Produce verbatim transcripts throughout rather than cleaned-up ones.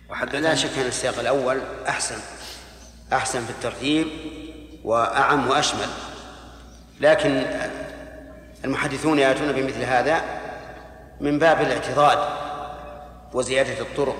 لا شك أن السياق الأول أحسن أحسن في الترتيب وأعم وأشمل، لكن المحدثون يأتون بمثل هذا من باب الاعتضاد وزيادة الطرق.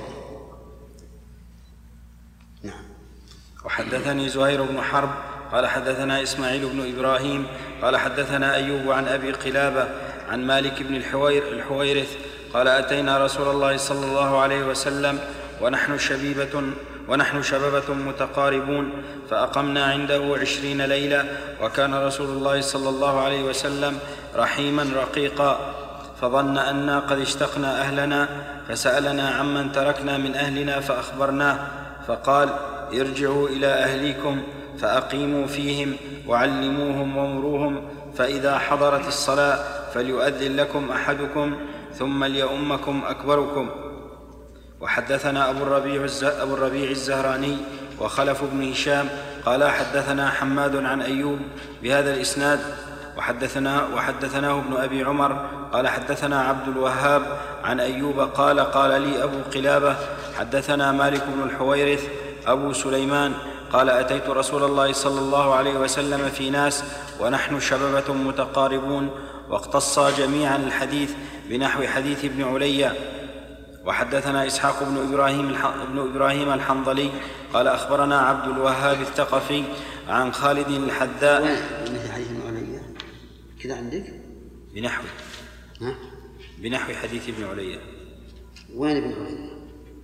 نعم. وحدثني زهير بن حرب قال حدثنا إسماعيل بن إبراهيم قال حدثنا أيوب عن أبي قلابة عن مالك بن الحوير الحويرث قال أتينا رسول الله صلى الله عليه وسلم ونحن شبيبة ونحن شبابة متقاربون فأقمنا عنده عشرين ليلة، وكان رسول الله صلى الله عليه وسلم رحيما رقيقا، فظن أنا قد اشتقنا أهلنا فسألنا عمن تركنا من أهلنا فأخبرناه، فقال ارجعوا إلى أهليكم فأقيموا فيهم وعلموهم وامروهم، فإذا حضرت الصلاة فليؤذن لكم أحدكم ثم ليؤمكم أكبركم. وحدثنا أبو الربيع, أبو الربيع الزهراني وخلف بن هشام قال حدثنا حماد عن أيوب بهذا الإسناد وحدثنا وحدثناه ابن أبي عمر قال حدثنا عبد الوهاب عن أيوب قال قال لي أبو قلابة حدثنا مالك بن الحويرث أبو سليمان قال أتيت رسول الله صلى الله عليه وسلم في ناس ونحن شبابة متقاربون، واقتصا جميعا الحديث بنحو حديث ابن علي. وحدثنا إسحاق بن إبراهيم, بن إبراهيم الحنظلي قال أخبرنا عبد الوهاب الثقفي عن خالد الحذاء. مثل حديث ابن علي كذا عندك؟ بنحو ها؟ بنحو حديث ابن علي. وين ابن علي؟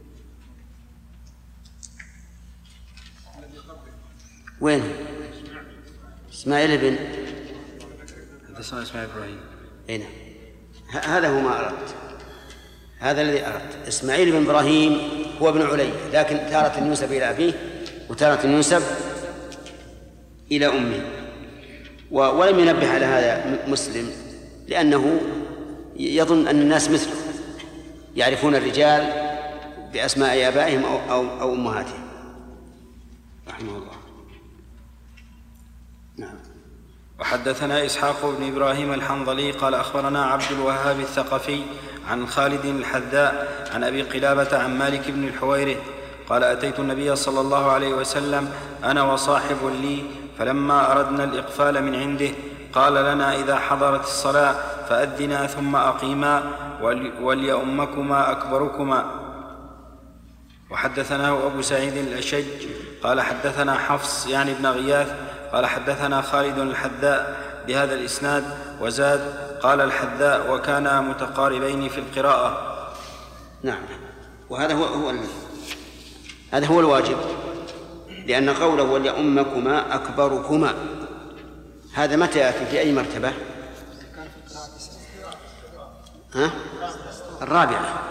وين؟ إسماعيل بن حدثنا إسماعيل إبراهيم. أين؟ هذا هو ما أردت، هذا الذي أردت. إسماعيل بن إبراهيم هو ابن علي، لكن تارة ينسب إلى أبيه وتارة ينسب إلى أمه، ولم ينبه على هذا مسلم لأنه يظن أن الناس مثله يعرفون الرجال بأسماء آبائهم أو, أو, أو أمهاتهم رحمه الله. نعم. وحدثنا إسحاق بن إبراهيم الحنظلي قال أخبرنا عبد الوهاب الثقفي عن خالد الحذاء عن أبي قلابة عن مالك بن الحويرث قال أتيت النبي صلى الله عليه وسلم أنا وصاحب لي، فلما أردنا الإقفال من عنده قال لنا إذا حضرت الصلاة فأذنا ثم أقيما وليؤمكما أكبركما. وحدثناه أبو سعيد الأشج قال حدثنا حفص يعني ابن غياث قال حدثنا خالد الحذاء بهذا الإسناد وزاد قال الحذاء وكانا متقاربين في القراءة. نعم. وهذا هو, هو هذا هو الواجب، لأن قوله وليؤمكما أكبركما هذا متى يأتي في أي مرتبة؟ ها؟ الرابعة.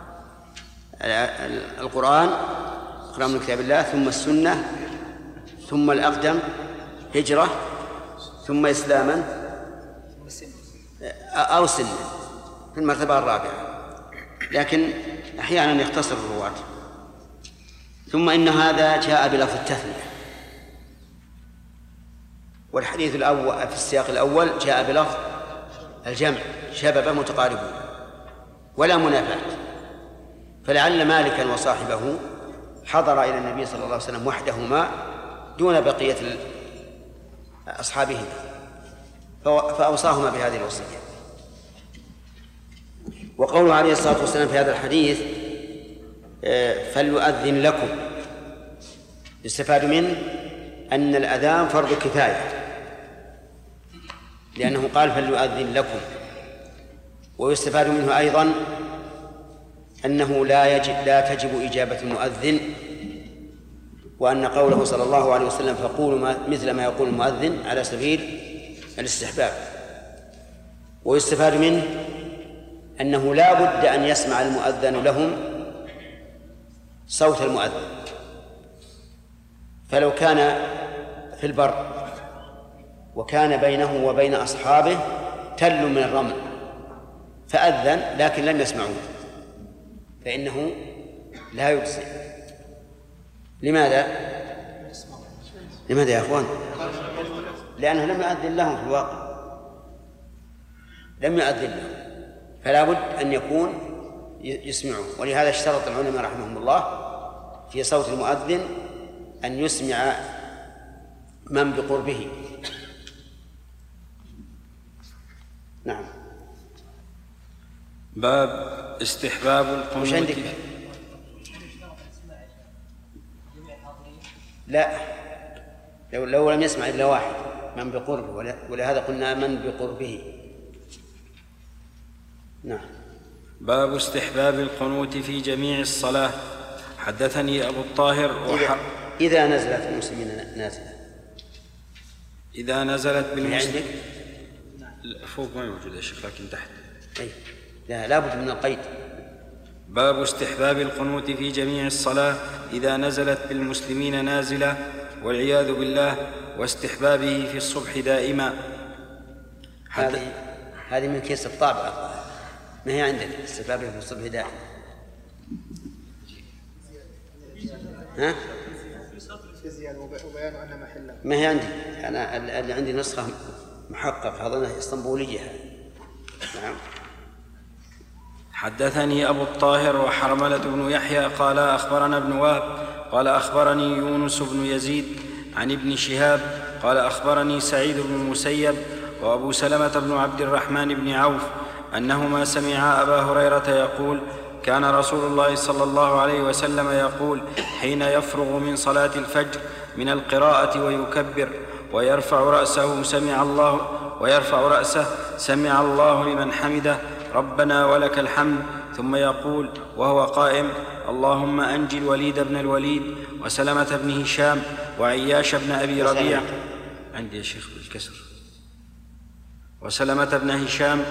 القرآن اقرأ من كتاب الله ثم السنة ثم الأقدم هجرة ثم إسلاما أو سنة في المرتبة الرابعة، لكن أحيانا يختصر الرواة. ثم إن هذا جاء بلفظ التثنية، والحديث الأول في السياق الأول جاء بلفظ الجمع شبابا متقاربون ولا منافاة، فلعل مالكا وصاحبه حضر إلى النبي صلى الله عليه وسلم وحدهما دون بقية أصحابهما فأوصاهما بهذه الوصية. وقوله عليه الصلاة والسلام في هذا الحديث فليؤذن لكم يستفاد منه أن الأذان فرض كفاية، لأنه قال فليؤذن لكم. ويستفاد منه أيضا أنه لا يجب لا تجب إجابة المؤذن، وأن قوله صلى الله عليه وسلم فقولوا مثل ما يقول المؤذن على سبيل الاستحباب. ويستفاد منه أنه لا بد أن يسمع المؤذن لهم صوت المؤذن، فلو كان في البر وكان بينه وبين أصحابه تل من الرمل فأذن لكن لم يسمعوه فإنه لا يجزي. لماذا؟ لماذا يا أخوان؟ لأنه لم يؤذن لهم في الواقع، لم يؤذن لهم، فلا بد أن يكون يسمعون. ولهذا اشترط العلماء رحمهم الله في صوت المؤذن أن يسمع من بقربه. نعم. باب استحباب القنوت. مش عندك؟ لا، لو, لو لم يسمع إلا واحد من بقربه، ولهذا قلنا من بقربه. نعم. باب استحباب القنوت في جميع الصلاة. حدثني أبو الطاهر وح... إذا نزلت المسلمين نازلة. إذا نزلت بالمسلمين فوق ما موجود يا شيخ، لكن تحت. أي. لا لابد من القيد. باب استحباب القنوت في جميع الصلاة إذا نزلت بالمسلمين نازلة والعياذ بالله، واستحبابه في الصبح دائما. هذه هذه من كيس الطابعة، ما هي عندك استحبابه في الصبح دائما؟ ها؟ ما هي عندي أنا اللي عندي نسخة محقق، هذا اسطنبولية. نعم. حدثني أبو الطاهر وحرملة بن يحيى قال أخبرنا ابن وهب قال أخبرني يونس بن يزيد عن ابن شهاب قال أخبرني سعيد بن المسيب وأبو سلمة بن عبد الرحمن بن عوف أنهما سمعا أبا هريرة يقول: كان رسول الله صلى الله عليه وسلم يقول حين يفرغ من صلاة الفجر من القراءة ويكبر ويرفع رأسه سمع الله ويرفع رأسه سمع الله لمن حمده ربنا ولك الحمد، ثم يقول وهو قائم: اللهم أنجِ الوليد بن الوليد وسلمة بن هشام وعياش بن أبي ربيعة. عندي يا شيخ بالكسر. وسلمة بن هشام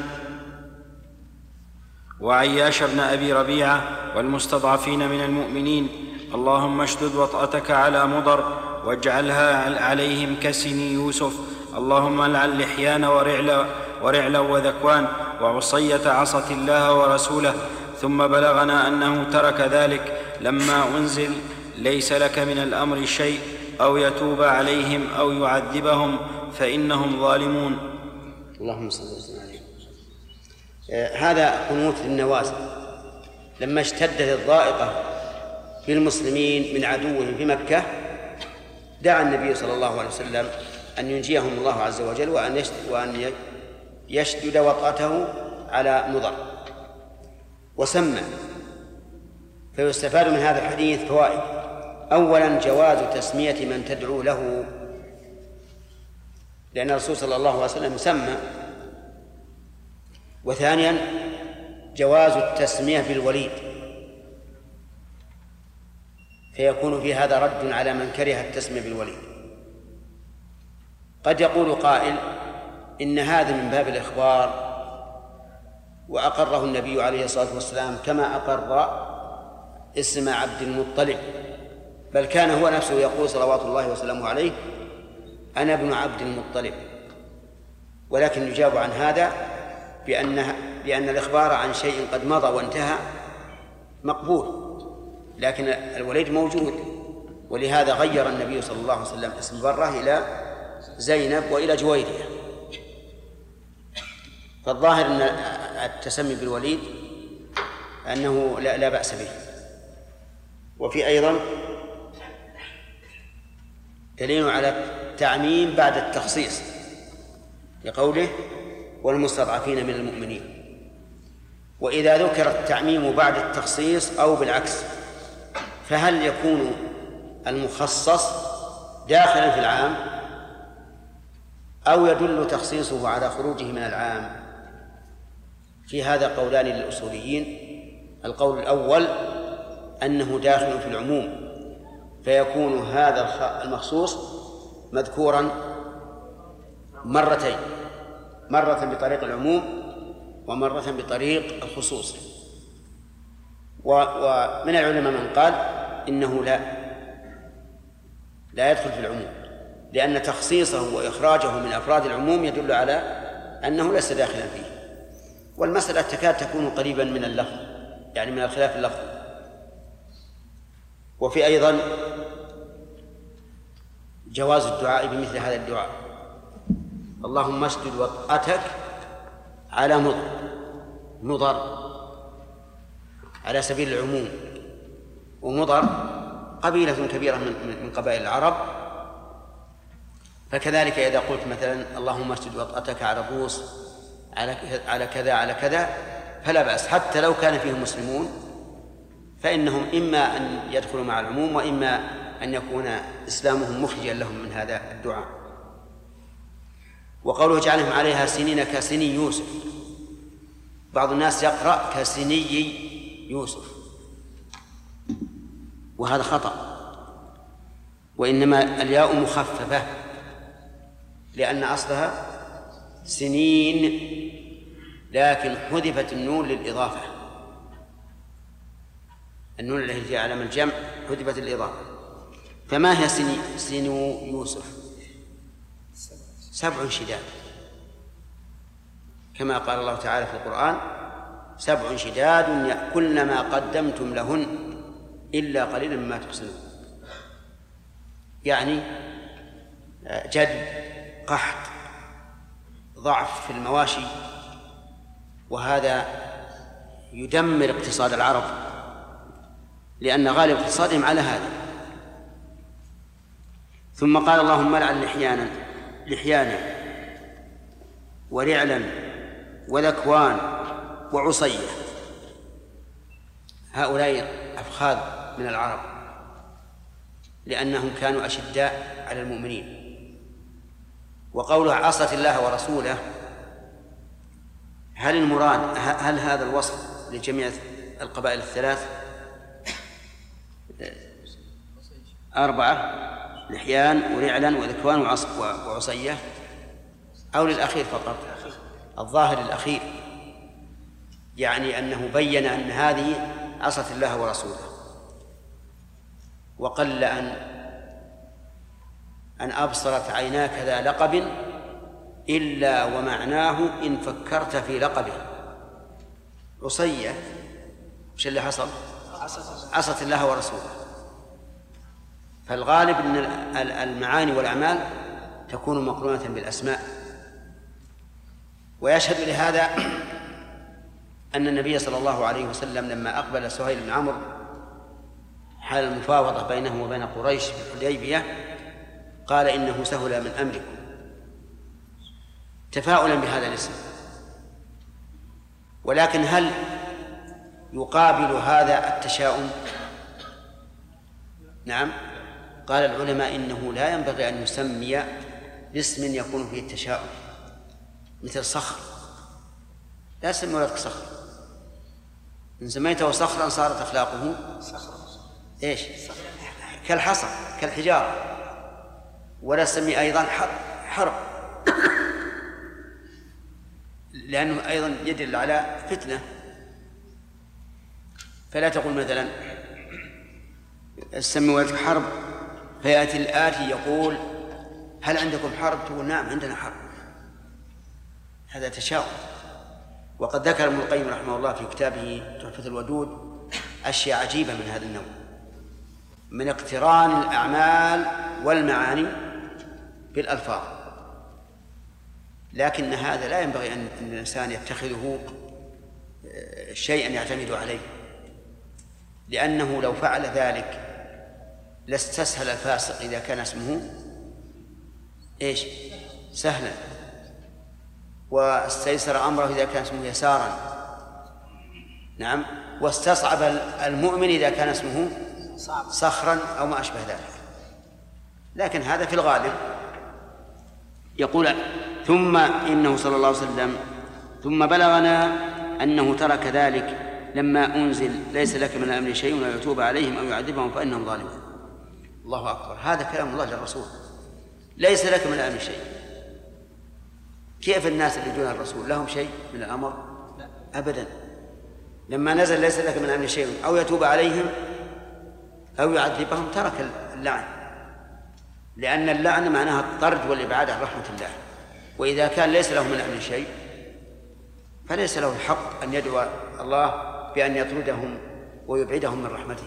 وعياش بن أبي ربيعة والمستضعفين من المؤمنين. اللهم اشدد وطأتك على مضر واجعلها عليهم كسني يوسف. اللهم العن لحيان ورعلا, ورعلا وذكوان وعصية عصت الله ورسوله. ثم بلغنا أنه ترك ذلك لما أنزل ليس لك من الأمر شيء أو يتوب عليهم أو يعذبهم فإنهم ظالمون. اللهم صل وسلم عليه. هذا قنوت للنوازل لما اشتدت الضائقة بالمسلمين من عدوهم في مكة، دعا النبي صلى الله عليه وسلم أن ينجيهم الله عز وجل وأن وأن يشدد وطأته على مضر وسمى. فيستفاد من هذا الحديث فوائد: أولا جواز تسمية من تدعو له، لأن الرسول صلى الله عليه وسلم سمى. وثانيا جواز التسمية بالوليد، فيكون في هذا رد على من كره التسمية بالوليد. قد يقول قائل إن هذا من باب الإخبار وأقره النبي عليه الصلاة والسلام كما أقر اسم عبد المطلب، بل كان هو نفسه يقول صلوات الله وسلامه عليه: أنا ابن عبد المطلب. ولكن يجاب عن هذا بأن بأن الإخبار عن شيء قد مضى وانتهى مقبول، لكن الوليد موجود، ولهذا غير النبي صلى الله عليه وسلم اسم برة إلى زينب وإلى جويرية. فالظاهر أن التسمي بالوليد أنه لا, لا بأس به. وفي أيضا دليل على التعميم بعد التخصيص لقوله: والمستضعفين من المؤمنين. وإذا ذكر التعميم بعد التخصيص أو بالعكس، فهل يكون المخصص داخلا في العام أو يدل تخصيصه على خروجه من العام؟ في هذا قولان للأصوليين. القول الأول أنه داخل في العموم، فيكون هذا المخصوص مذكورا مرتين، مرة بطريق العموم ومرة بطريق الخصوص. ومن العلماء من قال إنه لا لا يدخل في العموم، لأن تخصيصه وإخراجه من أفراد العموم يدل على أنه ليس داخلا فيه. والمسألة تكاد تكون قريبا من اللفظ، يعني من الخلاف اللفظي. وفي أيضا جواز الدعاء بمثل هذا الدعاء: اللهم اشدد وطأتك على مضر، مضر على سبيل العموم، ومضر قبيلة كبيرة من قبائل العرب. فكذلك إذا قلت مثلا اللهم اسجد وطأتك على بوص على على كذا على كذا فلا بأس، حتى لو كان فيهم مسلمون فإنهم إما أن يدخلوا مع العموم وإما أن يكون إسلامهم مخرجا لهم من هذا الدعاء. وقوله اجعلهم عليها سنين كسني يوسف، بعض الناس يقرأ كسني يوسف وهذا خطأ، وإنما الياء مخففة لأن أصلها سنين لكن حذفت النون للإضافة، النون التي هي علامة الجمع حذفت الإضافة. فما هي سني سنو يوسف؟ سبع شداد، كما قال الله تعالى في القرآن سبع شداد يأكلن ما قدمتم لهن إلا قليلا مما تحسنون، يعني جد قحط ضعف في المواشي، وهذا يدمر اقتصاد العرب لأن غالب اقتصادهم على هذا. ثم قال اللهم لعن لحيانا لحيانا ورعلا وذكوان وعصية، هؤلاء أفخاذ من العرب لأنهم كانوا أشداء على المؤمنين. وقوله عصت الله ورسوله، هل المراد هل هذا الوصف لجميع القبائل الثلاث أربعة لحيان ورعلا وذكوان وعصية أو للأخير فقط؟ الظاهر الأخير، يعني أنه بين أن هذه عصت الله ورسوله. وقل أن أن أبصرت عيناك ذا لقب إلا ومعناه إن فكرت في لقبه. عصية وش اللي حصل؟ عصت الله ورسوله. فالغالب أن المعاني والأعمال تكون مقرونة بالأسماء. ويشهد لهذا أن النبي صلى الله عليه وسلم لما أقبل سهيل بن عمرو حال المفاوضة بينه وبين قريش في الحديبية قال إنه سهل من أمركم، تفاؤلا بهذا الاسم. ولكن هل يقابل هذا التشاؤم؟ نعم، قال العلماء إنه لا ينبغي أن يسمي باسم يكون فيه التشاؤم، مثل صخر، لا تسمي ولدك صخر، إن سميته صخرا صارت أخلاقه إيش؟ كالحصى كالحجارة. ولا تسمي أيضا حرب لأنه أيضا يدل على فتنة. فلا تقول مثلا سمي ولدك حرب فيأتي الآتي يقول هل عندكم حرب؟ تقول نعم عندنا حرب، هذا تشاؤم. وقد ذكر ابن القيم رحمه الله في كتابه تحفة الودود أشياء عجيبة من هذا النوع، من اقتران الأعمال والمعاني بالألفاظ. لكن هذا لا ينبغي أن الإنسان يتخذه شيئا يعتمد عليه، لأنه لو فعل ذلك لاستسهل الفاسق إذا كان اسمه إيش؟ سهلا، واستيسر أمره إذا كان اسمه يسارا، نعم، واستصعب المؤمن إذا كان اسمه صخرا أو ما أشبه ذلك. لكن هذا في الغالب. يقول ثم إنه صلى الله عليه وسلم ثم بلغنا أنه ترك ذلك لما أنزل ليس لك من الأمر شيء ولا يتوب عليهم أو يعذبهم فإنهم ظالمون. الله أكبر، هذا كلام الله للرسول، ليس لك من الأمر شيء. كيف الناس اللي دون الرسول لهم شيء من الأمر؟ أبدا. لما نزل ليس لك من الأمر شيء أو يتوب عليهم أو يعذبهم ترك اللعن، لأن اللعن معناها الطرد والإبعاد عن رحمة الله. وإذا كان ليس له من الأمر شيء فليس له الحق أن يدعو الله بأن يطردهم ويبعدهم من رحمته.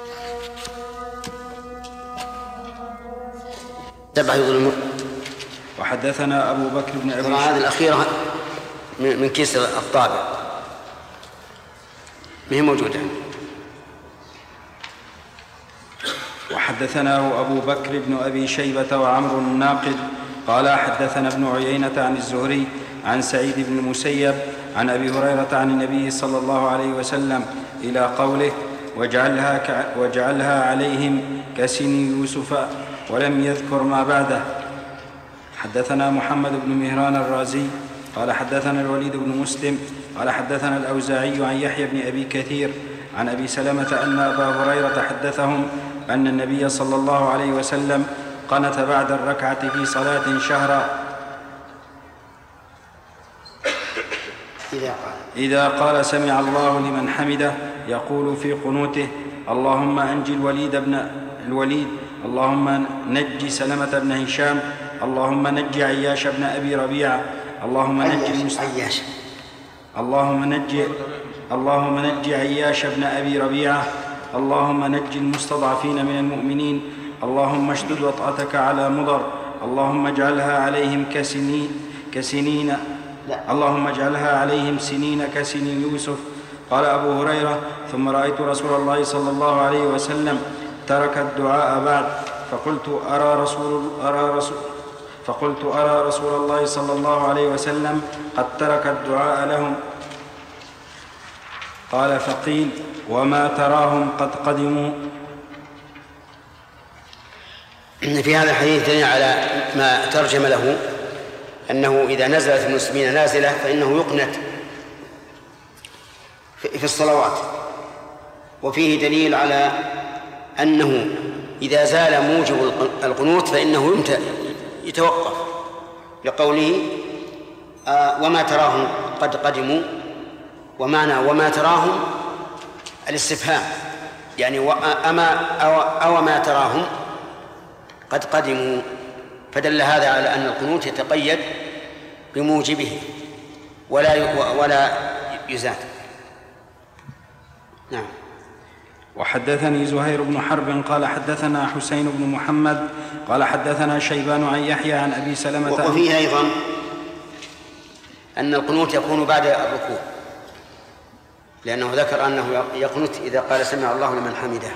سبع يظلمون وحدثنا أبو بكر بن أبي شيبة. هذه الأخيرة من كيس الطابع ما هي موجودة. وحدثناه أبو بكر بن أبي شيبة وعمرو الناقد قال حدثنا ابن عيينة عن الزهري عن سعيد بن المسيب عن أبي هريرة عن النبي صلى الله عليه وسلم إلى قوله واجعلها, ك... واجعلها عليهم كسن يوسف ولم يذكر ما بعده. حدثنا محمد بن مهران الرازي قال حدثنا الوليد بن مسلم قال حدثنا الأوزاعي عن يحيى بن أبي كثير عن أبي سلمة أن أبا هريرة حدثهم أن النبي صلى الله عليه وسلم قنت بعد الركعة في صلاة شهرا إذا قال سمع الله لمن حمده يقول في قنوته اللهم أنجي الوليد بن الوليد اللهم نجي سلمة بن هشام اللهم نجي عياش بن أبي ربيعة اللهم نجي عياش اللهم نجي اللهم نجي عياش بن أبي ربيعة اللهم نجي المستضعفين من المؤمنين اللهم اشدد وطأتك على مضر اللهم اجعلها عليهم كسنين كسنين لا. اللهم اجعلها عليهم سنين كسن يوسف. قال أبو هريرة ثم رأيت رسول الله صلى الله عليه وسلم ترك الدعاء بعد فقلت أرى رسول, أرى رسول فقلت أرى رسول الله صلى الله عليه وسلم قد ترك الدعاء لهم. قال فقيل وما تراهم قد قدموا. في هذا الحديث دليل على ما ترجم له أنه إذا نزلت المسلمين نازلة فإنه يقنت في الصلوات. وفيه دليل على أنه إذا زال موجب القنوت فإنه يتوقف لقوله آه وما تراهم قد قدموا. ومعنى وما تراهم الاستفهام يعني وأما أو, أو ما تراهم قد قدموا، فدل هذا على أن القنوت يتقيد بموجبه ولا ولا يزاد. نعم. وحدثني زهير بن حرب قال حدثنا حسين بن محمد قال حدثنا شيبان عن يحيى عن أبي سلمة. وفيه أيضا أن القنوت يكون بعد الركوع لأنه ذكر أنه يقنت إذا قال سمع الله لمن حمده.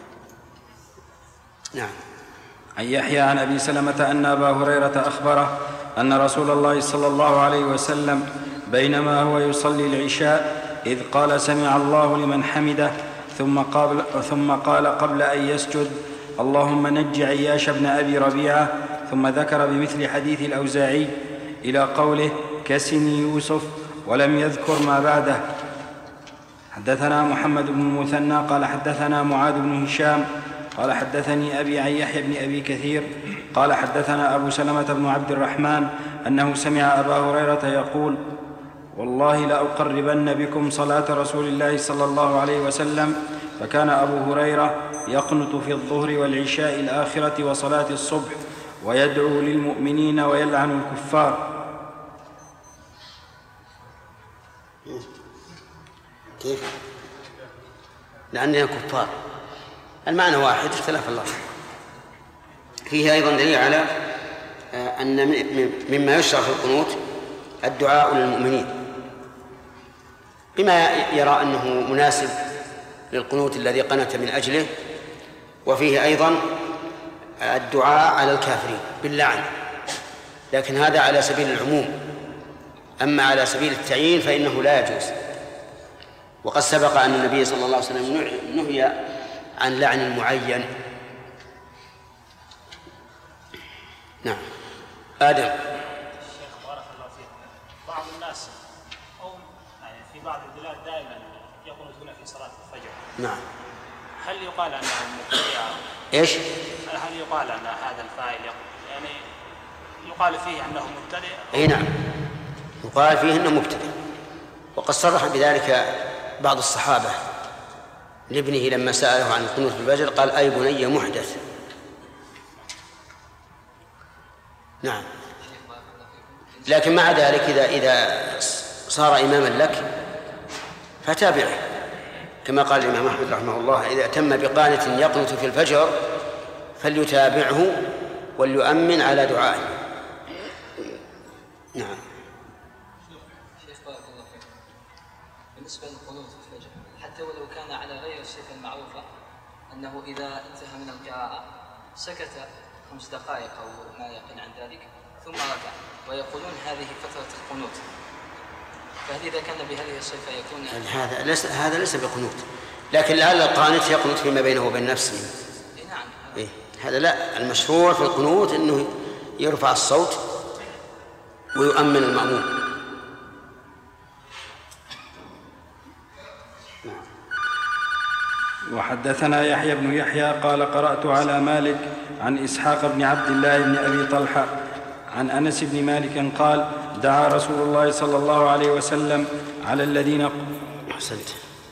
نعم. عن يحيى عن أبي سلمة أن أبا هريرة أخبره أن رسول الله صلى الله عليه وسلم بينما هو يصلي العشاء إذ قال سمع الله لمن حمده ثم قال, ثم قال قبل أن يسجد اللهم نج عياش بن أبي ربيعة ثم ذكر بمثل حديث الأوزاعي إلى قوله كسن يوسف ولم يذكر ما بعده. حدثنا محمد بن المثنى قال حدثنا معاذ بن هشام قال حدثني أبي عن يحيى بن أبي كثير قال حدثنا أبو سلمة بن عبد الرحمن أنه سمع أبا هريرة يقول والله لأقربن بكم صلاة رسول الله صلى الله عليه وسلم. فكان أبو هريرة يقنت في الظهر والعشاء الآخرة وصلاة الصبح ويدعو للمؤمنين ويلعن الكفار. كيف؟ لأننا كفار المعنى واحد اختلاف اللفظ. فيه أيضا دليل على أن مما يشرع في القنوت الدعاء للمؤمنين بما يرى أنه مناسب للقنوت الذي قنت من أجله. وفيه أيضا الدعاء على الكافرين باللعن، لكن هذا على سبيل العموم، أما على سبيل التعيين فإنه لا يجوز. وقد سبق أن النبي صلى الله عليه وسلم نهي عن لعن معين. نعم. آدم. الشيخ بارك الله فيك، بعض الناس أو يعني في بعض البلاد دائما يقنطون في صلاة الفجر. نعم. هل يقال أنهم مبتدع؟ إيش؟ هل يقال أن هذا الفاعل يعني يقال فيه أنه مبتدع؟ أي نعم، يقال فيه أنه مبتدع. وقد صرح بذلك بعض الصحابة لابنه لما سأله عن القنوت بالفجر قال أي بني محدث. نعم. لكن مع ذلك إذا إذا صار إماما لك فتابعه، كما قال الإمام أحمد رحمه الله إذا أتم بقانت يقنت في الفجر فليتابعه وليؤمن على دعائه. نعم. شيخ بارك الله فيك. بالنسبة للقنوت في الفجر حتى ولو كان على غير الصفة المعروفة أنه إذا انتهى من القراءة سكت خمس دقائق أو ما يقل عن ذلك ثم ركع، ويقولون هذه فترة القنوت، فهل إذا كان بهذه الصفة يكون هذا ليس هذا ليس بقنوت، لكن لعل القانت يقنط فيما بينه وبين نفسه. إيه نعم. إيه هذا لا، المشهور في القنوت أنه يرفع الصوت ويؤمن المأمون. وحدثنا يحيى بن يحيى قال قرأت على مالك عن إسحاق بن عبد الله بن أبي طلحة عن أنس بن مالك قال دعا رسول الله صلى الله عليه وسلم على الذين أحسنت.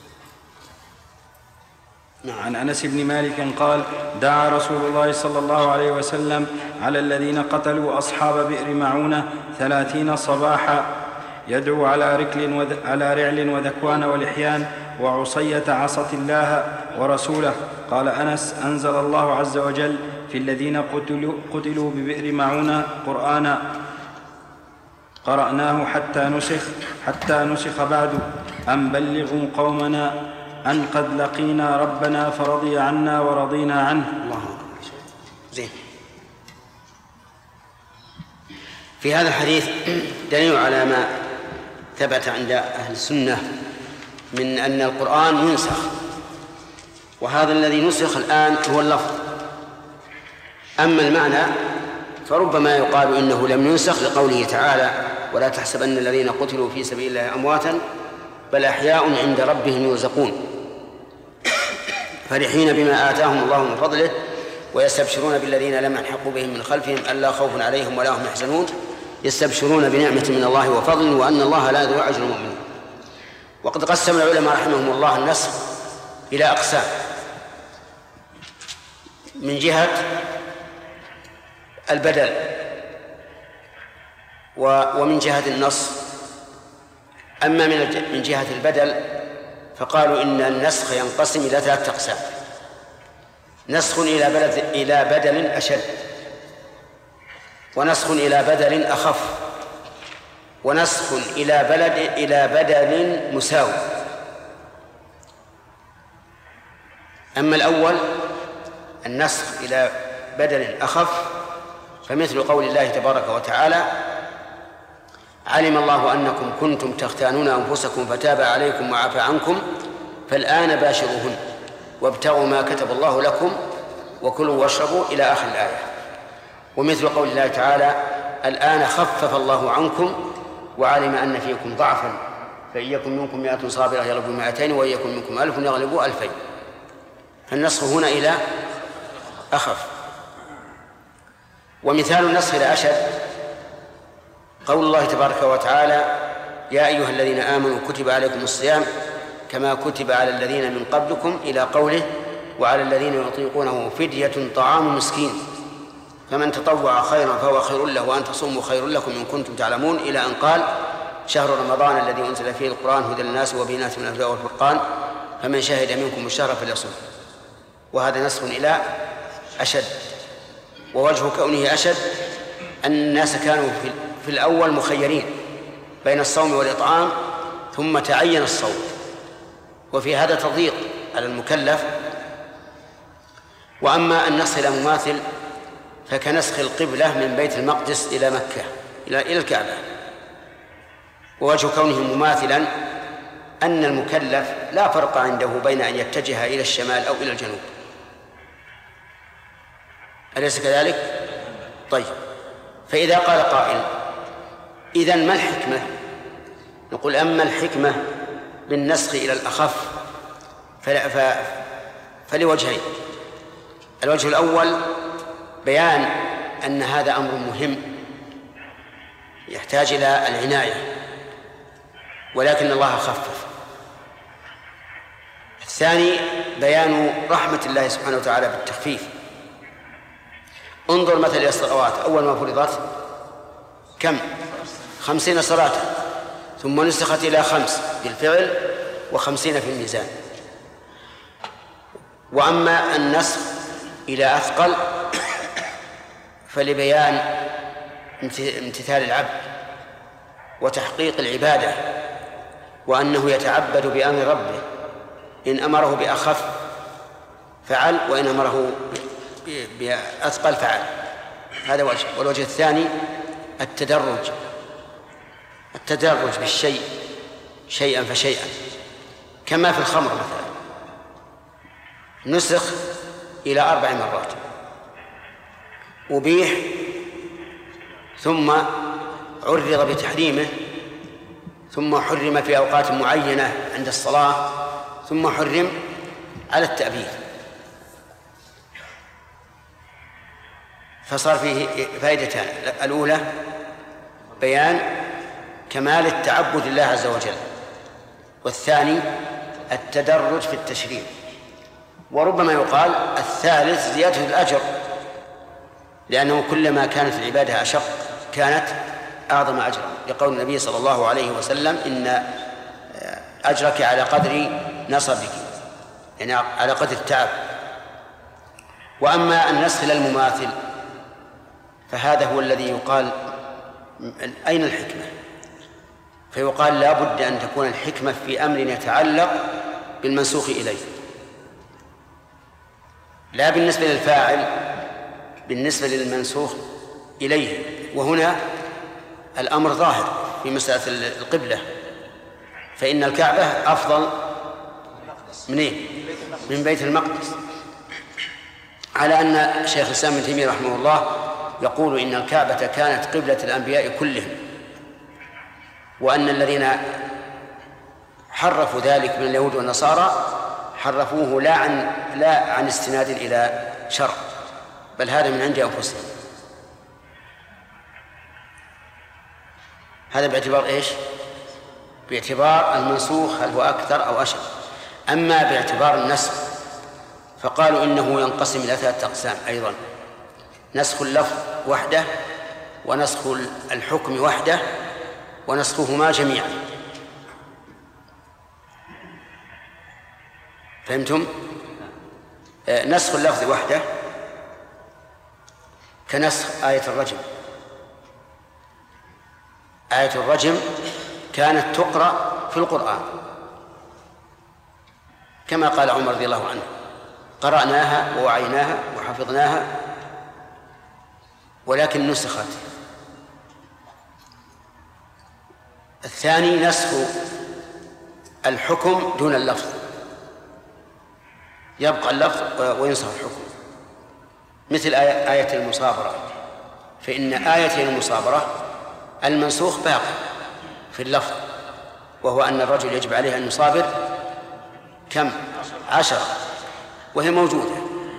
عن أنس بن مالك قال دعا رسول الله صلى الله عليه وسلم على الذين قتلوا أصحاب بئر معونة ثلاثين صباحا، يدعو على ركل وذ... على رعل وذكوان ولحيان وعصية عصت الله ورسوله. قال أنس أنزل الله عز وجل في الذين قتلوا, قتلوا ببئر معونة قرآنا قرأناه حتى نسخ حتى نسخ بعد أن بلغوا قومنا أن قد لقينا ربنا فرضي عنا ورضينا عنه. الله زين. في هذا الحديث دليل على ما ثبت عند أهل السنة من أن القرآن ينسخ، وهذا الذي نسخ الآن هو اللفظ. أما المعنى فربما يقال إنه لم ينسخ لقوله تعالى ولا تحسبن الذين قتلوا في سبيل الله أمواتا بل أحياء عند ربهم يرزقون فرحين بما آتاهم الله من فضله ويستبشرون بالذين لم يلحقوا بهم من خلفهم ألا خوف عليهم ولا هم يحزنون يستبشرون بنعمة من الله وفضل وأن الله لا يضيع أجر المؤمنين. وقد قسم العلماء رحمهم الله النسخ إلى أقسام، من جهة البدل ومن جهة النص. أما من جهة البدل فقالوا إن النسخ ينقسم إلى ثلاثة أقسام: نسخ إلى بلد إلى بدل أشد، ونسخ إلى بدل أخف، ونسخ إلى بلد إلى بدل مساوي. أما الأول النسخ إلى بدل أخف فمثل قول الله تبارك وتعالى: علم الله أنكم كنتم تختانون أنفسكم فتاب عليكم وعفى عنكم فالآن باشروهن وابتغوا ما كتب الله لكم وكلوا واشربوا إلى آخر الآية. ومثل قول الله تعالى: الآن خفف الله عنكم وعلم أن فيكم ضعفا فإن يكن منكم مائة صابرة يغلبوا مائتين وإن يكن منكم ألف يغلبوا ألفين. فالنسخ هنا إلى أخف. ومثال النسخ إلى أشد قول الله تبارك وتعالى: يا أيها الذين آمنوا كتب عليكم الصيام كما كتب على الذين من قبلكم إلى قوله: وعلى الذين يطيقونه فدية طعام مسكين فمن تطوع خيرا فهو خير له وأن تصوموا خير لكم إن كنتم تعلمون، إلى أن قال: شهر رمضان الذي أنزل فيه القرآن هدى للناس وبينات من الهدى والفرقان فمن شهد منكم الشهر فليصم. وهذا نسخ إلى أشد. ووجه كونه أشد أن الناس كانوا في الأول مخيرين بين الصوم والإطعام ثم تعين الصوم، وفي هذا تضييق على المكلف. وأما النسخ إلى مماثل فكنسخ القبلة من بيت المقدس إلى مكة إلى إلى الكعبة. ووجه كونه مماثلا أن المكلف لا فرق عنده بين أن يتجه إلى الشمال أو إلى الجنوب. أليس كذلك؟ طيب، فإذا قال قائل: إذن ما الحكمة؟ نقول: أما الحكمة بالنسخ إلى الأخف فلوجهين. الوجه الأول بيان أن هذا أمر مهم يحتاج إلى العناية ولكن الله خفف. الثاني بيان رحمة الله سبحانه وتعالى بالتخفيف. انظر مثل إلى الصلوات، أول ما فرضت كم؟ خمسين صلاة، ثم نسخت إلى خمس بالفعل وخمسين في الميزان. وأما النسخ إلى أثقل فلبيان امتثال العبد وتحقيق العبادة، وأنه يتعبد بأمر ربه، إن أمره بأخف فعل، وإن أمره بأثقل فعل. هذا وجه. والوجه الثاني التدرج، التدرج بالشيء شيئا فشيئا، كما في الخمر مثلا نسخ إلى أربع مرات، أبيح ثم عرض بتحريمه، ثم حرم في أوقات معينة عند الصلاة، ثم حرم على التأبيد، فصار فيه فائدتان: الأولى بيان كمال التعبد لله عز وجل، والثاني التدرج في التشريع. وربما يقال الثالث زيادة الأجر، لأنه كلما كانت العبادة أشق كانت أعظم أجرا، لقول النبي صلى الله عليه وسلم: إن أجرك على قدر نصبك، يعني على قدر التعب. وأما النسخ للمماثل فهذا هو الذي يقال أين الحكمة؟ فيقال لا بد أن تكون الحكمة في أمر يتعلق بالمنسوخ إليه، لا بالنسبة للفاعل، بالنسبة للمنسوخ إليه. وهنا الأمر ظاهر في مسألة القبلة، فإن الكعبة أفضل من إيه؟ من بيت المقدس، على أن شيخ الإسلام ابن تيمية رحمه الله يقول إن الكعبة كانت قبلة الأنبياء كلهم، وأن الذين حرفوا ذلك من اليهود والنصارى حرفوه لا عن لا عن استناد إلى شرع، بل هذا من عند أنفسهم. هذا باعتبار إيش؟ باعتبار المنسوخ هل هو أكثر أو أشد. أما باعتبار النسخ فقالوا إنه ينقسم إلى ثلاثة أقسام أيضا: نسخ اللفظ وحده، ونسخ الحكم وحده، ونسخهما جميعا. فهمتم؟ آه نسخ اللفظ وحده كنسخ آية الرجم. آية الرجم كانت تقرأ في القرآن كما قال عمر رضي الله عنه: قرأناها ووعيناها وحفظناها ولكن نسخت. الثاني نسخ الحكم دون اللفظ، يبقى اللفظ وينسخ الحكم، مثل آية المصابرة، فإن آية المصابرة المنسوخ باقي في اللفظ، وهو أن الرجل يجب عليه أن يصابر كم؟ عشرة، وهي موجودة.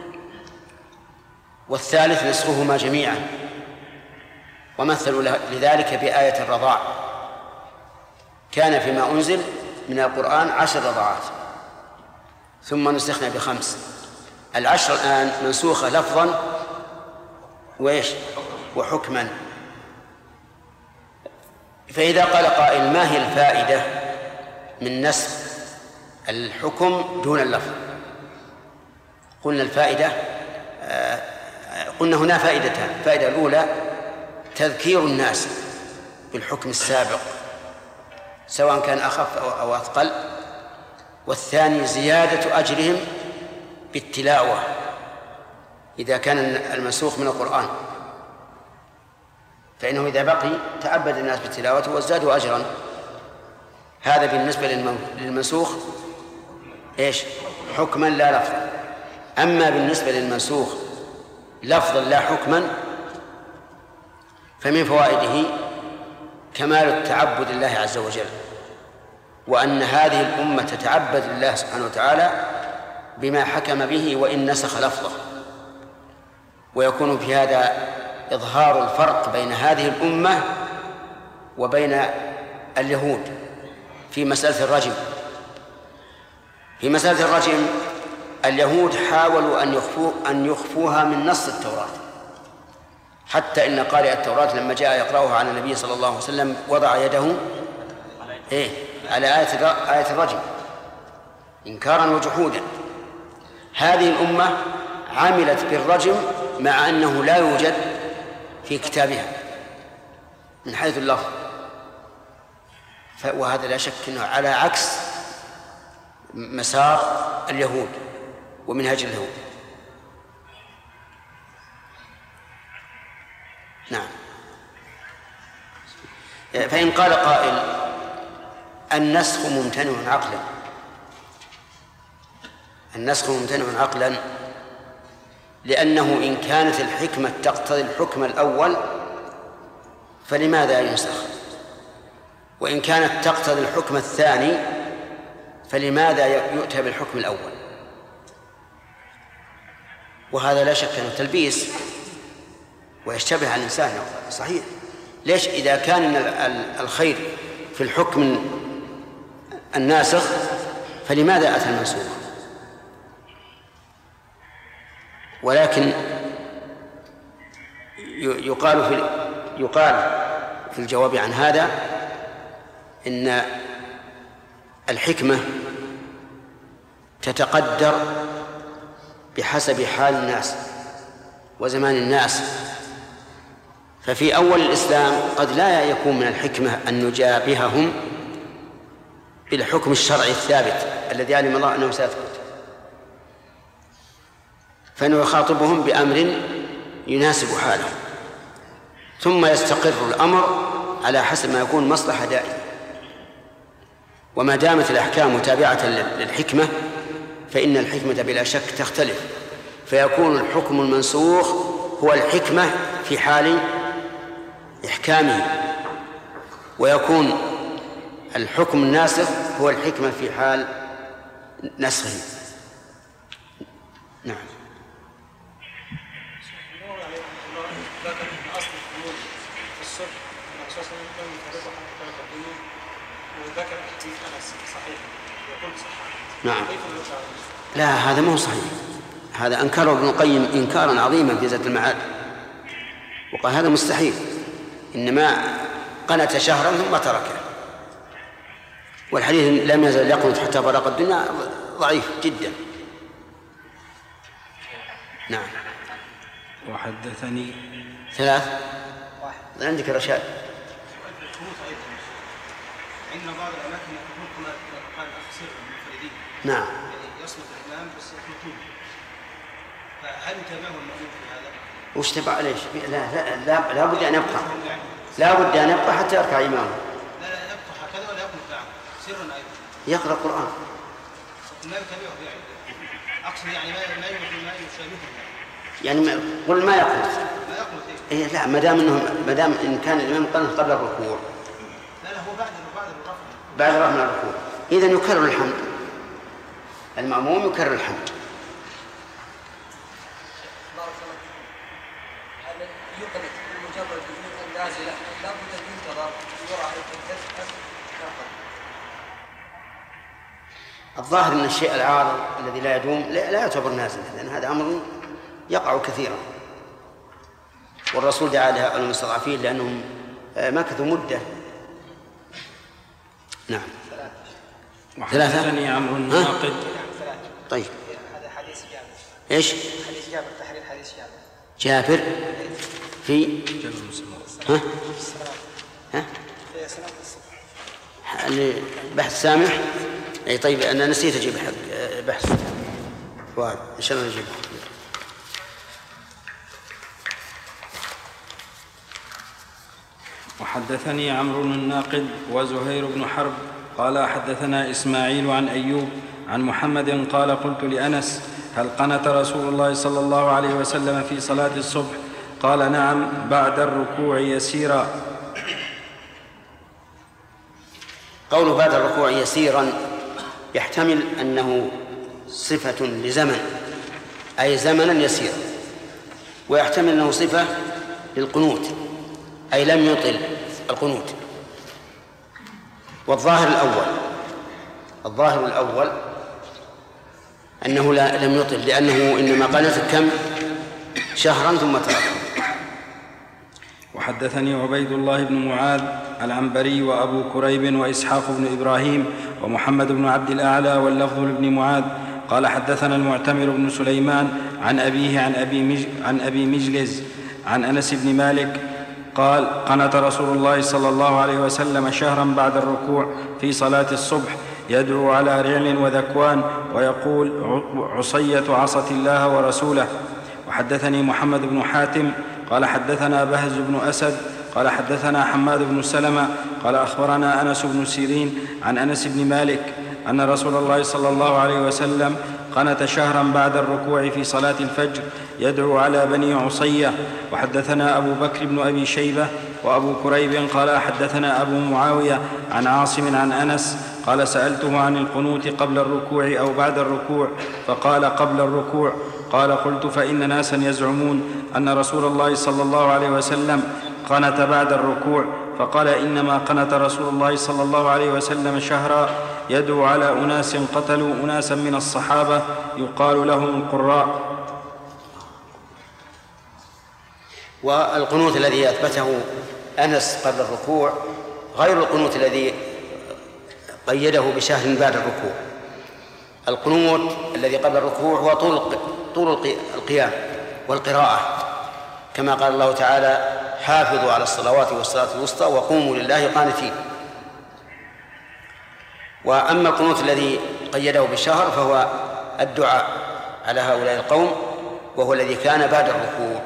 والثالث نسخهما جميعا، ومثلوا لذلك بآية الرضاع، كان فيما أنزل من القرآن عشر رضعات ثم نسخنا بخمس. العشر الآن منسوخة لفظا وإيش؟ وحكما. فإذا قال قائل: ما هي الفائدة من نسخ الحكم دون اللفظ؟ قلنا الفائدة آه قلنا هنا فائدتان: الفائدة الأولى تذكير الناس بالحكم السابق سواء كان أخف أو أثقل، والثاني زيادة أجرهم بالتلاوة إذا كان المنسوخ من القرآن، فإنه إذا بقي تعبد الناس بتلاوته وازدادوا أجرا. هذا بالنسبة للمنسوخ إيش؟ حكما لا لفظا. أما بالنسبة للمنسوخ لفظا لا حكما فمن فوائده كمال التعبد لله عز وجل، وأن هذه الأمة تتعبد لله سبحانه وتعالى بما حكم به وإن نسخ لفظه. ويكون في هذا إظهار الفرق بين هذه الأمة وبين اليهود في مسألة الرجم. في مسألة الرجم اليهود حاولوا أن يخفوا أن يخفوها من نص التوراة، حتى إن قارئ التوراة لما جاء يقرأها على النبي صلى الله عليه وسلم وضع يده إيه على آية آية الرجم إنكارا وجحودا. هذه الأمة عملت بالرجم مع أنه لا يوجد في كتابها من حيث اللفظ، وهذا لا شك أنه على عكس مسار اليهود ومنهج اليهود. نعم. فإن قال قائل النسخ ممتنع عقلا، النسخ ممتنع عقلا لأنه إن كانت الحكمة تقتضي الحكم الأول فلماذا ينسخ؟ وإن كانت تقتضي الحكم الثاني فلماذا يؤتى بالحكم الأول؟ وهذا لا شك أنه تلبيس ويشتبه على الإنسان. صحيح، ليش إذا كان الخير في الحكم الناسخ فلماذا أتى المنسوخ؟ ولكن يقال في يقال في الجواب عن هذا إن الحكمة تتقدر بحسب حال الناس وزمان الناس. ففي أول الإسلام قد لا يكون من الحكمة أن نجابههم بالحكم الشرعي الثابت الذي علم الله أنه سيثبت، فإنه يخاطبهم بأمر يناسب حالهم، ثم يستقر الأمر على حسب ما يكون مصلحة دائمة. وما دامت الأحكام متابعة للحكمة فإن الحكمة بلا شك تختلف، فيكون الحكم المنسوخ هو الحكمة في حال إحكامه، ويكون الحكم الناسخ هو الحكمة في حال نسخه. نعم. نعم. لا، هذا ما هو صحيح، هذا أنكره ابن القيم إنكارا عظيما في زاد المعاد، وقال هذا مستحيل، إنما قنت شهرا ثم تركه. والحديث لم يزل يقنط حتى فرق الدنيا ضعيف جدا. نعم. وحدثني ثلاث واحد عندك رشاد. عندنا بعض الأماكن يكون كما قال الأخ سر المنفردين. نعم. يصمت الإمام بس يخلطون. فهل يتابعه المأمون في هذا؟ وش تبع ليش؟ لا لا لا لا بد أن يبقى. لا بد أن يبقى حتى يركع إمامه. لا لا يبقى هكذا ولا يقنط معه سرا أيضا. يقرأ القرآن. ما يتابعه يعني. أقصد يعني ما ما ما يشاهده. يعني ما قل ما يقنط. ما يقنط إيه؟ إيه لا، ما دام إنه ما دام إن كان الإمام قنط قبل الركوع. لا لا هو بعد بعد الرفع. بعد الرفع من الركوع. إذا يكرر الحمد. المأموم يكرر الحمد. يقنط بمجرد وجود النازلة لا بد أن ينتظر يراعي التدفق. الظاهر أن الشيء العارض الذي لا يدوم لا يعتبر نازلا، لأن هذا أمر يقع كثيرا، والرسول دعا لهؤلاء المستضعفين لأنهم مكثوا مدة. نعم. ثلاثة. وحدثني عمرو الناقد. طيب. هذا حديث جابر. إيش؟ حديث جابر، تحرير حديث جابر. جابر في ها؟ ها؟ اللي بحث سامح. أي طيب، أنا نسيت أجيب حق بحث فؤاد، إن شاء الله نجيبه. وحدثني عمرو الناقد وزهير بن حرب قال حدثنا إسماعيل عن أيوب عن محمد قال قلت لأنس هل قنت رسول الله صلى الله عليه وسلم في صلاة الصبح؟ قال نعم بعد الركوع يسيرا. قوله بعد الركوع يسيرا يحتمل أنه صفة لزمن، أي زمنا يسيرا، ويحتمل أنه صفة للقنوت، أي لم يطل القنوت. والظاهر الأول الظاهر الأول أنه لا لم يطل، لأنه إنما قنت كم شهرا ثم تركه. وحدثني عبيد الله بن معاذ العنبري وأبو كريب وإسحاق بن إبراهيم ومحمد بن عبد الأعلى واللفظ لابن معاذ قال حدثنا المعتمر بن سليمان عن أبيه عن أبي, مج... عن أبي مجلز عن أنس بن مالك قال: قنت رسول الله صلى الله عليه وسلم شهرا بعد الركوع في صلاة الصبح، يدعو على رعل وذكوان ويقول: عصية عصت الله ورسوله. وحدثني محمد بن حاتم قال حدثنا بهز بن أسد قال حدثنا حماد بن سلمة قال أخبرنا أنس بن سيرين عن أنس بن مالك أن رسول الله صلى الله عليه وسلم قنت شهرا بعد الركوع في صلاة الفجر يدعو على بني عصية. وحدثنا أبو بكر بن أبي شيبة وأبو كريب قال حدثنا أبو معاوية عن عاصم عن أنس قال: سألته عن القنوت قبل الركوع أو بعد الركوع فقال: قبل الركوع. قال: قلت: فإن ناسا يزعمون أن رسول الله صلى الله عليه وسلم قنت بعد الركوع. فقال: إنما قنت رسول الله صلى الله عليه وسلم شهرا يدعو على أناس قتلوا أناسا من الصحابة يقال لهم القراء. والقنوت الذي أثبته أنس قبل الركوع غير القنوت الذي قيده بشهر بعد الركوع. القنوت الذي قبل الركوع هو طول طول القيام والقراءة، كما قال الله تعالى: حافظوا على الصلوات والصلاة الوسطى وقوموا لله قانتين. وأما القنوت الذي قيده بالشهر فهو الدعاء على هؤلاء القوم، وهو الذي كان بعد الركوع.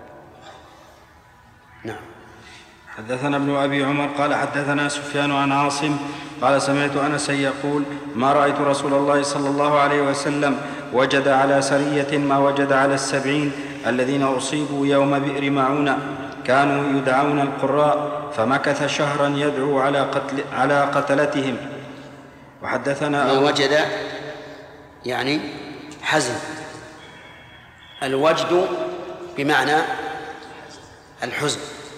نعم. حدثنا ابن أبي عمر قال حدثنا سفيان عن عاصم قال: سمعت أنسا يقول: ما رأيت رسول الله صلى الله عليه وسلم وجد على سرية ما وجد على السبعين الذين أصيبوا يوم بئر معونة، كانوا يدعون القراء، فمكث شهرا يدعو على, قتل على قتلتهم. وحدثنا ما وجد يعني حزن. الوجد بمعنى الحزن،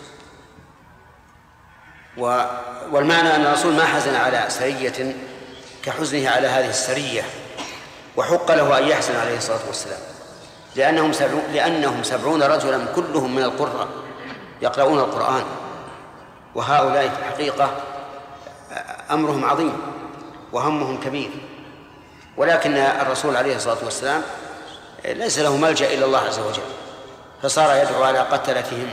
والمعنى أن الرسول ما حزن على سرية كحزنه على هذه السرية، وحق له أن يحزن عليه الصلاة والسلام، لأنهم سبعون, لأنهم سبعون رجلا كلهم من القراء يقرؤون القرآن، وهؤلاء في الحقيقة أمرهم عظيم وهمهم كبير، ولكن الرسول عليه الصلاة والسلام ليس له ملجأ إلا الله عز وجل، فصار يدعو على قتلتهم.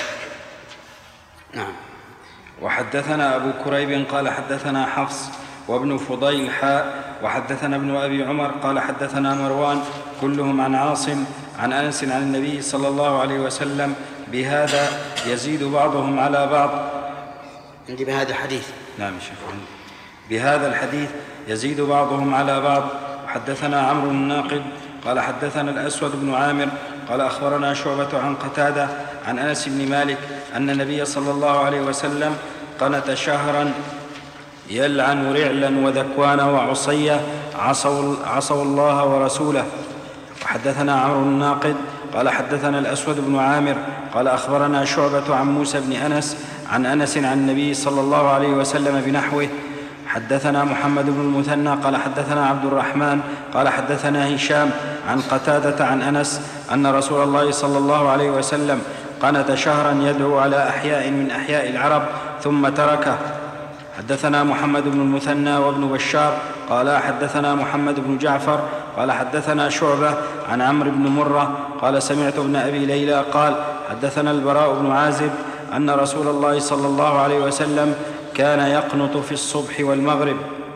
نعم. وحدثنا أبو كريب قال حدثنا حفص وابن فضيل حاء وحدثنا ابن أبي عمر قال حدثنا مروان كلهم عن عاصم عن أنس عن النبي صلى الله عليه وسلم بهذا يزيد بعضهم على بعض. عندي بهذا الحديث. نعم شيخ. بهذا الحديث يزيد بعضهم على بعض. وحدثنا عمرو الناقد قال حدثنا الأسود بن عامر قال أخبرنا شعبة عن قتادة عن أنس بن مالك أن النبي صلى الله عليه وسلم قنت شهرا يلعن رعلا وذكوان وعصية عصوا, عصوا الله ورسوله. وحدثنا عمرو الناقد قال حدثنا الأسود بن عامر قال أخبرنا شعبة عن موسى بن أنس عن أنس عن النبي صلى الله عليه وسلم بنحوه. حدثنا محمد بن المثنى قال حدثنا عبد الرحمن قال حدثنا هشام عن قتادة عن أنس أن رسول الله صلى الله عليه وسلم قنت شهرا يدعو على أحياء من أحياء العرب ثم تركه. حدثنا محمد بن المثنى وابن بشار قال حدثنا محمد بن جعفر قال حدثنا شعبة عن عمرو بن مرة قال سمعت ابن أبي ليلى قال حدثنا البراء بن عازب أن رسول الله صلى الله عليه وسلم كان يقنط في الصبح والمغرب.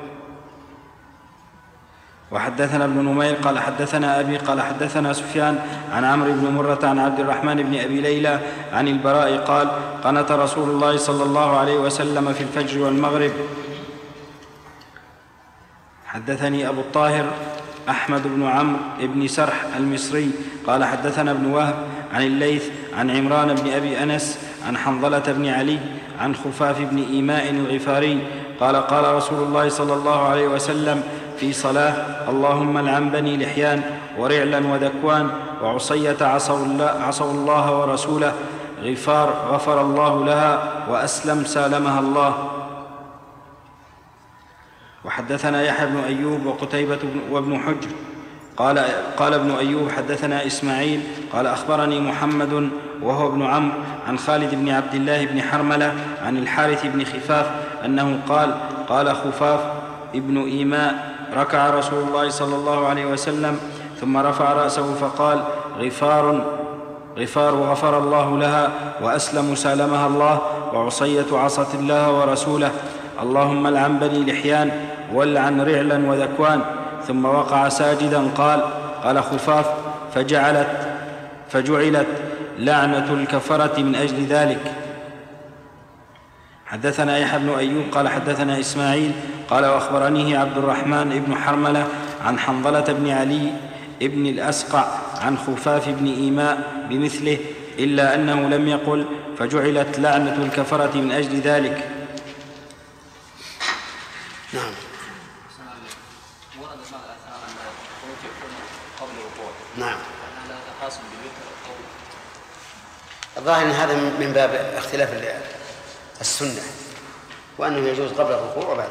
وحدثنا ابن نمير قال حدثنا أبي قال حدثنا سفيان عن عمرو بن مرة عن عبد الرحمن بن أبي ليلى عن البراء قال قنت رسول الله صلى الله عليه وسلم في الفجر والمغرب. حدثني أبو الطاهر أحمد بن عمرو بن سرح المصري قال حدثنا ابن وهب عن الليث عن عمران بن أبي أنس عن حنظلة بن علي عن خفاف بن إيماء الغفاري قال قال رسول الله صلى الله عليه وسلم في صلاة اللهم العن بني لحيان ورعلا وذكوان وعصية عصوا الله, عصوا الله ورسوله غفار غفر الله لها وأسلم سالمها الله. وحدثنا يحيى بن أيوب وقتيبة وابن حجر قال, قال ابن أيوب حدثنا إسماعيل قال أخبرني محمد وهو ابن عمرو عن خالد بن عبد الله بن حرملة عن الحارث بن خفاف أنه قال قال خفاف ابن إيماء ركع رسول الله صلى الله عليه وسلم ثم رفع رأسه فقال غفار غفار غفر الله لها، وأسلم سالمها الله، وعصية عصت الله ورسوله. اللهم العن بني لحيان والعن رعلا وذكوان. ثم وقع ساجدا قال قال خفاف فجعلت فجعلت لعنة الكفرة من أجل ذلك. حدثنا يحيى بن أيوب قال حدثنا إسماعيل قال وأخبرنيه عبد الرحمن بن حرملة عن حنظلة بن علي ابن الأسقع عن خفاف بن إيماء بمثله، إلا أنه لم يقل فجعلت لعنة الكفرة من أجل ذلك. نعم. ورد بعض الآثار أن القنوت يكون قبل الوقوع. نعم. هذا خاص بالوتر أو الظاهر أن هذا من باب اختلاف السنة، وأنه يجوز قبل الركوع وبعده.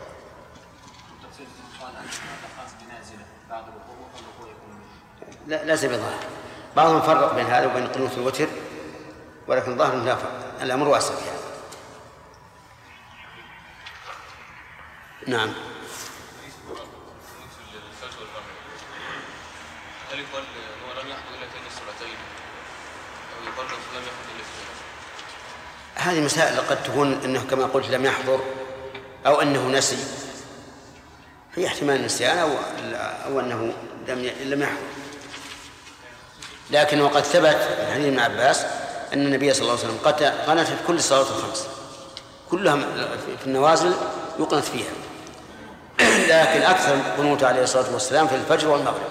لا لا زي بظاهر، بعضهم فرق بين هذا وبين قنوت الوتر، ولكن ظاهر لا فرق، الأمر واسع في هذا. نعم. هل يقال هو لم يحضر إلا كان الصلاتين أو يقال لم يحضر إلا كان؟ هذه مسائل قد تكون أنه كما قلت لم يحضر أو أنه نسي، هي احتمال النسيان أو أو أنه لم لم يحضر. لكن وقد ثبت من حديث ابن عباس أن النبي صلى الله عليه وسلم قنت في كل الصلوات الخمس كلها في النوازل يقنت فيها، لكن أكثر قنوت عليه الصلاة والسلام في الفجر والمغرب.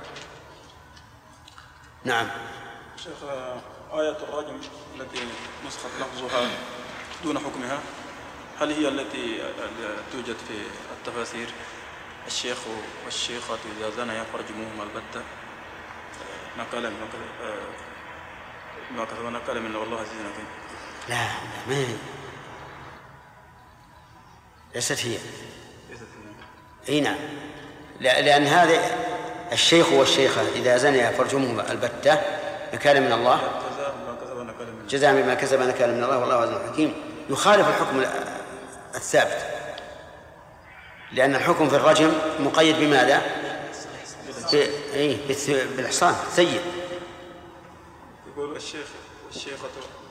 نعم. شيخ، آية الرجم التي نسخت لفظها دون حكمها، هل هي التي توجد في التفاسير الشيخ والشيخة إذا زنيا فرجموهما البتة نقلا ما كتب نقلا من والله عزيز حكيم؟ لا لا ما هي، ليست هي. اي نعم، لأن هذا الشيخ والشيخة إذا زنيا فرجمهما البتة نكالا من الله، جزاء بما كسب نكالا من الله والله عزيز حكيم، يخالف الحكم الثابت، لأن الحكم في الرجم مقيد بماذا؟ إيه بالإحصان سيء. يقول الشيخ والشيخة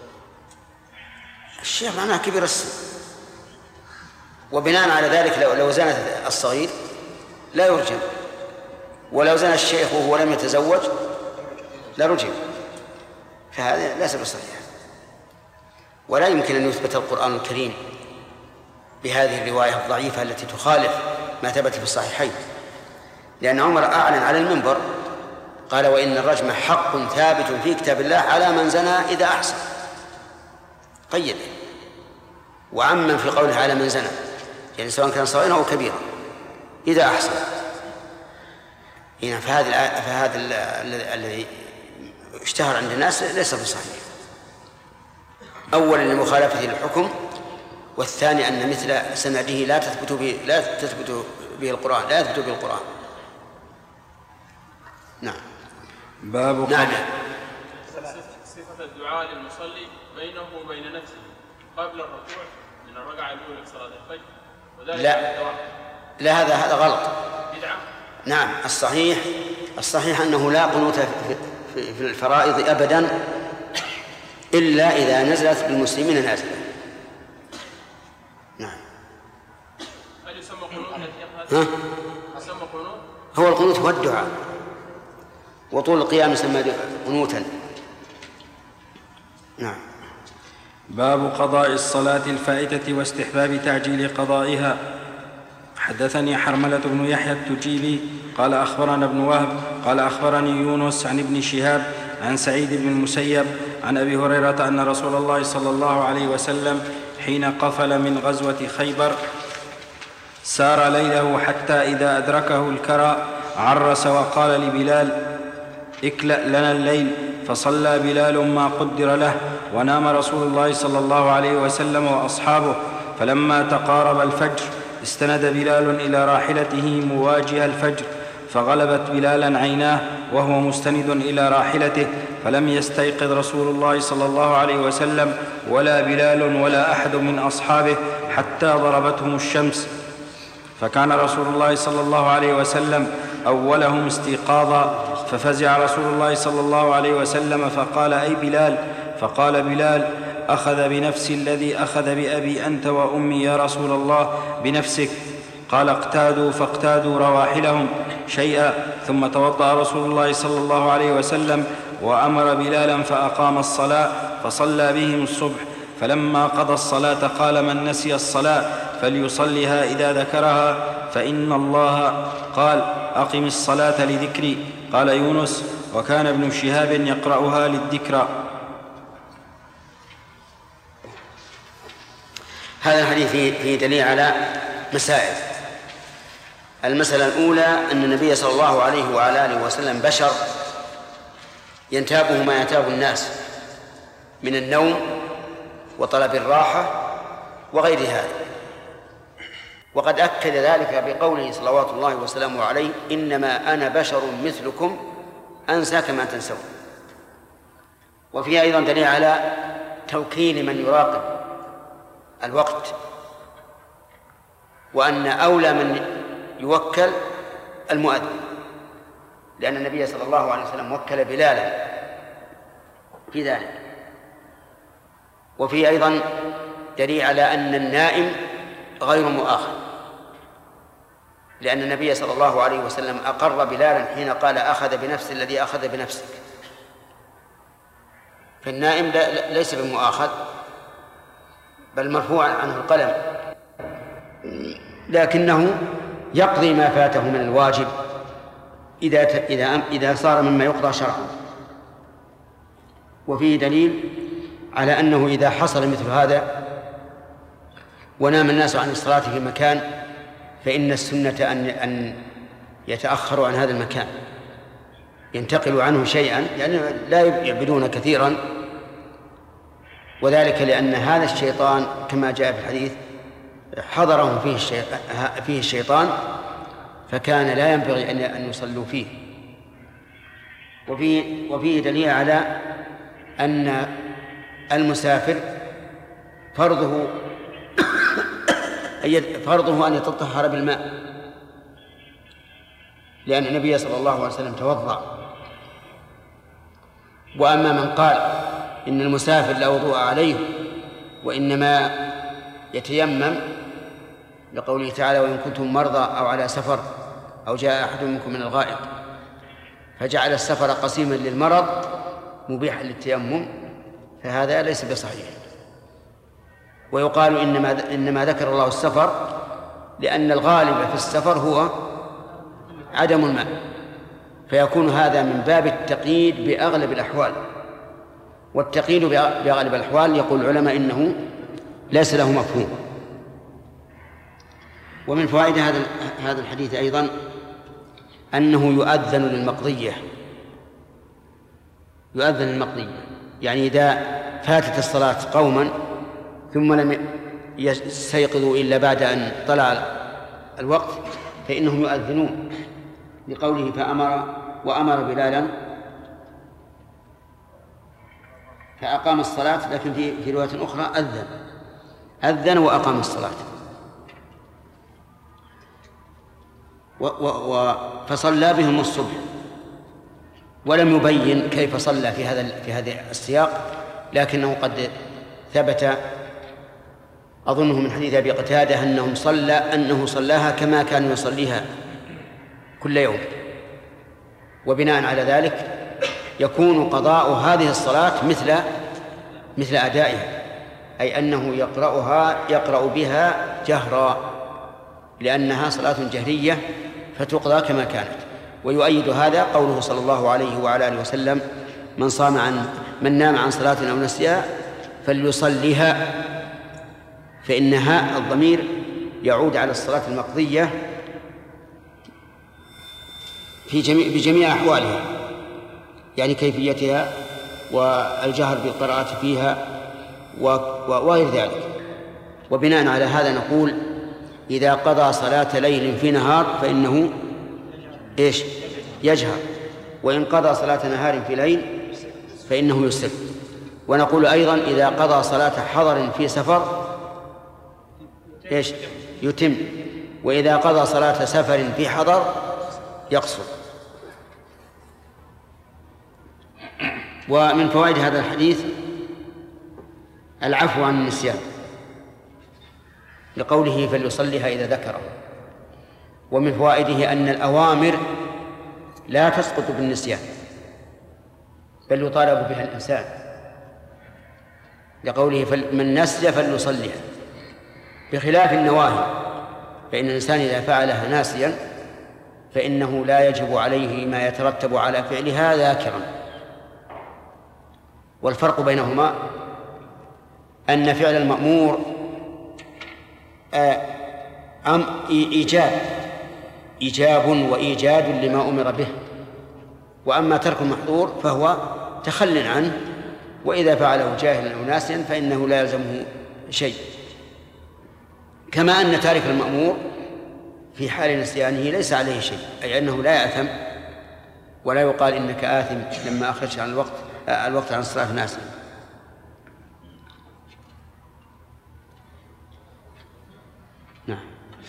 الشيخ معناه كبير السن، وبناء على ذلك لو لو زنت الصغير لا يرجم، ولو زنى الشيخ وهو لم يتزوج لا رجم، فهذا ليس بصحيح. ولا يمكن أن يثبت القرآن الكريم بهذه الرواية الضعيفة التي تخالف ما ثبت في الصحيحين، لأن عمر أعلن على المنبر قال وإن الرجم حق ثابت في كتاب الله على من زنى إذا أحسن، قيد وعمن في قوله على من زنى، يعني سواء كان صغيرا أو كبيرا إذا أحسن. هنا فهذا فهذا الذي اشتهر عند الناس ليس بصحيح، أولا لمخالفته للحكم، والثاني أن مثل سنده لا تثبت به لا تثبت به القرآن لا يثبت به القرآن. نعم. باب نعم. صفة الدعاء للمصلي بينه وبين نفسه قبل الركوع من الركعة الأولى في صلاة الفجر، وذلك لا لا هذا هذا غلط. بدعة. نعم، الصحيح الصحيح أنه لا قنوت في الفرائض أبدا إلا إذا نزلت بالمسلمين نازلة. نعم. هل يسمى قنوت؟ ها؟ يسمى قنوت؟ هو القنوت هو الدعاء، وطول القيام يسمى قنوتا. نعم. باب قضاء الصلاة الفائتة واستحباب تعجيل قضائها. حدثني حرملة بن يحيى التجيبي قال أخبرنا ابن وهب قال أخبرني يونس عن ابن شهاب عن سعيد بن المسيب عن أبي هريرة أن رسول الله صلى الله عليه وسلم حين قفل من غزوة خيبر سار ليله حتى إذا أدركه الكرى عرس وقال لبلال اكلأ لنا الليل، فصلى بلال ما قدر له، ونام رسول الله صلى الله عليه وسلم وأصحابه. فلما تقارب الفجر استند بلال إلى راحلته مواجه الفجر، فغلبت بلالا عيناه وهو مستند إلى راحلته، فلم يستيقظ رسول الله صلى الله عليه وسلم ولا بلال ولا أحد من أصحابه حتى ضربتهم الشمس، فكان رسول الله صلى الله عليه وسلم أولهم استيقاظا ففزع رسول الله صلى الله عليه وسلم فقال: أي بلال؟ فقال بلال: أخذ بنفسي الذي أخذ بأبي أنت وأمي يا رسول الله، بنفسك. قال: اقتادوا فاقتادوا رواحلهم شيئا. ثم توضأ رسول الله صلى الله عليه وسلم وأمر بلالا فأقام الصلاة فصلى بهم الصبح. فلما قضى الصلاة قال: من نسي الصلاة فليصلها إذا ذكرها، فإن الله قال: أقم الصلاة لذكري. قال يونس: وكان ابن شهاب يقرأها للذكرى. هذا الحديث فيه دليل على مسائل. المسألة الأولى أن النبي صلى الله عليه وعلى آله وسلم بشر ينتابه ما ينتاب الناس من النوم وطلب الراحة وغير هذا، وقد أكد ذلك بقوله صلوات الله وسلامه عليه: إنما أنا بشر مثلكم أنسى كما تنسون. وفيها أيضا دليل على توكيل من يراقب الوقت، وأن أولى من يوكل المؤذن، لأن النبي صلى الله عليه وسلم وكل بلالا في ذلك. وفيه أيضا دليل على أن النائم غير مؤاخذ، لأن النبي صلى الله عليه وسلم أقر بلالا حين قال: أخذ بنفس الذي أخذ بنفسك. فالنائم ليس بمؤاخذ، بل مرفوع عنه القلم، لكنه يقضي ما فاته من الواجب إذا إذا إذا صار مما يقضى شرعا. وفيه دليل على أنه إذا حصل مثل هذا ونام الناس عن الصلاة في مكان، فإن السنة أن أن يتأخروا عن هذا المكان، ينتقلوا عنه شيئا، يعني لا يعبدون كثيرا، وذلك لأن هذا الشيطان كما جاء في الحديث حضرهم فيه الشيطان, فيه الشيطان فكان لا ينبغي أن يصلوا فيه. وفيه, وفيه دليل على أن المسافر فرضه فرضه أن يتطهر بالماء، لأن النبي صلى الله عليه وسلم توضأ. وأما من قال إن المسافر لا وضوء عليه وإنما يتيمم لقوله تعالى: وإن كنتم مرضى أو على سفر أو جاء أحد منكم من الغائط، فجعل السفر قسيما للمرض مبيحا للتيمم، فهذا ليس بصحيح. ويقال إنما, إنما ذكر الله السفر لأن الغالب في السفر هو عدم الماء، فيكون هذا من باب التقييد بأغلب الأحوال. والتقييد بأغلب الأحوال يقول العلماء إنه ليس له مفهوم. ومن فوائد هذا هذا الحديث أيضا أنه يؤذن للمقضية، يؤذن للمقضية، يعني إذا فاتت الصلاة قوما ثم لم يستيقظوا إلا بعد أن طلع الوقت فإنهم يؤذنون، لقوله: فأمر وأمر بلالا فأقام الصلاة. لكن في في رواية أخرى أذن أذن وأقام الصلاة. و و فصلى بهم الصبح، ولم يبين كيف صلى في هذا في هذا السياق، لكنه قد ثبت أظنه من حديث أبي قتادة أنه صلى أنه صلاها كما كان يصليها كل يوم. وبناء على ذلك يكون قضاء هذه الصلاة مثل مثل أدائها، أي أنه يقرأها يقرأ بها جهرا، لأنها صلاة جهرية فتقضى كما كانت. ويؤيد هذا قوله صلى الله عليه وعلى آله وسلم: من صام عن من نام عن صلاة أو نسيها فليصليها، فإنها الضمير يعود على الصلاة المقضية في جميع بجميع أحوالها، يعني كيفيتها والجهر بالقراءة فيها وغير ذلك. وبناء على هذا نقول: إذا قضى صلاة ليل في نهار فإنه إيش؟ يجهر، وإن قضى صلاة نهار في ليل فإنه يسر. ونقول أيضا: إذا قضى صلاة حضر في سفر إيش؟ يتم، وإذا قضى صلاة سفر في حضر يقصر. ومن فوائد هذا الحديث العفو عن النسيان لقوله فليصليها إذا ذكره. ومن فوائده أن الأوامر لا تسقط بالنسيان بل يطالب بها الإنسان لقوله من نسي فليصليها، بخلاف النواهي فإن الإنسان إذا فعلها ناسيا فإنه لا يجب عليه ما يترتب على فعلها ذاكرا. والفرق بينهما أن فعل المأمور أم إيجاب إيجاب وإيجاد لما أمر به، وأما ترك المحظور فهو تخل عنه، وإذا فعله جاهلا أو ناسيا فإنه لا يلزمه شيء. كما أن تارك المأمور في حال نسيانه ليس عليه شيء، أي أنه لا يأثم ولا يقال إنك آثم لما أخرج عن الوقت الوقت عن الصلاة ناسيا. نعم.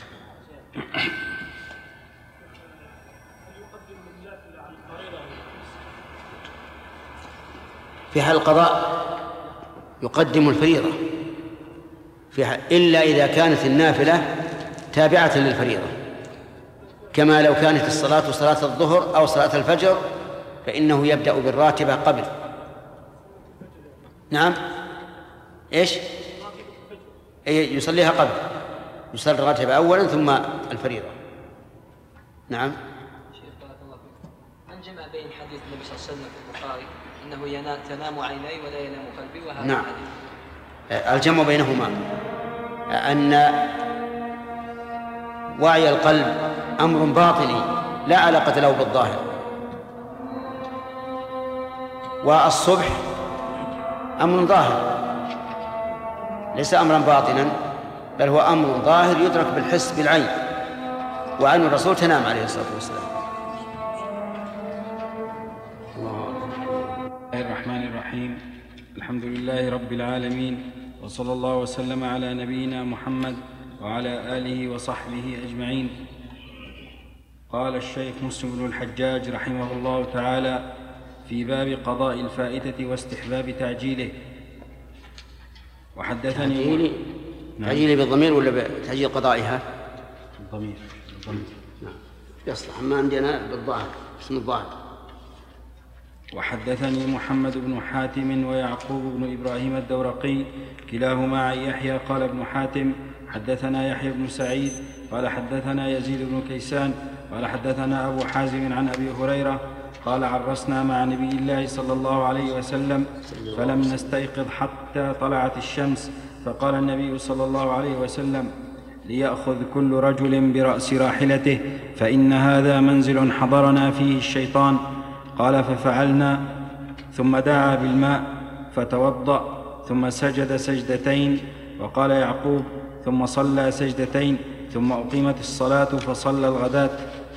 في حال القضاء يقدم الفريضة في حال إلا إذا كانت النافلة تابعة للفريضة، كما لو كانت الصلاة صلاة الظهر أو صلاة الفجر فإنه يبدأ بالراتبة قبل. نعم. إيش؟ يصليها قبل، يصلي الراتبة أولا ثم الفريضة. نعم. شيخ بارك الله فيك، من جمع بين حديث النبي صلى الله عليه وسلم في البخاري إنه ينام تنام عيني ولا ينام قلبي وهذا نعم. الحديث؟ الجمع بينهما أن وعي القلب أمر باطني لا علاقة له بالظاهر، والصبح أمر ظاهر ليس أمرا باطنا بل هو أمر ظاهر يدرك بالحس بالعين، وعين الرسول تنام عليه الصلاة والسلام. بسم الله الرحمن الرحيم، الحمد لله رب العالمين، وصلى الله وسلم على نبينا محمد وعلى آله وصحبه أجمعين. قال الشيخ مسلم بن الحجاج رحمه الله تعالى في باب قضاء الفائتة واستحباب تعجيله. وحدثني تعجيلي نعم. تعجيلي بالضمير ولا بتعجيل قضائها؟ الضمير الضمير نعم يصلح، ما عندنا بالظاهر اسم الظاهر. وحدثني محمد بن حاتم ويعقوب بن إبراهيم الدورقي كلاهما عن يحيى قال ابن حاتم حدثنا يحيى بن سعيد قال حدثنا يزيد بن كيسان قال حدثنا أبو حازم عن أبي هريرة قال عرسنا مع نبي الله صلى الله عليه وسلم فلم نستيقظ حتى طلعت الشمس، فقال النبي صلى الله عليه وسلم ليأخذ كل رجل برأس راحلته فإن هذا منزل حضرنا فيه الشيطان. قال ففعلنا، ثم دعا بالماء فتوضأ ثم سجد سجدتين. وقال يعقوب ثم صلى سجدتين ثم أقيمت الصلاة فصلى الغداة.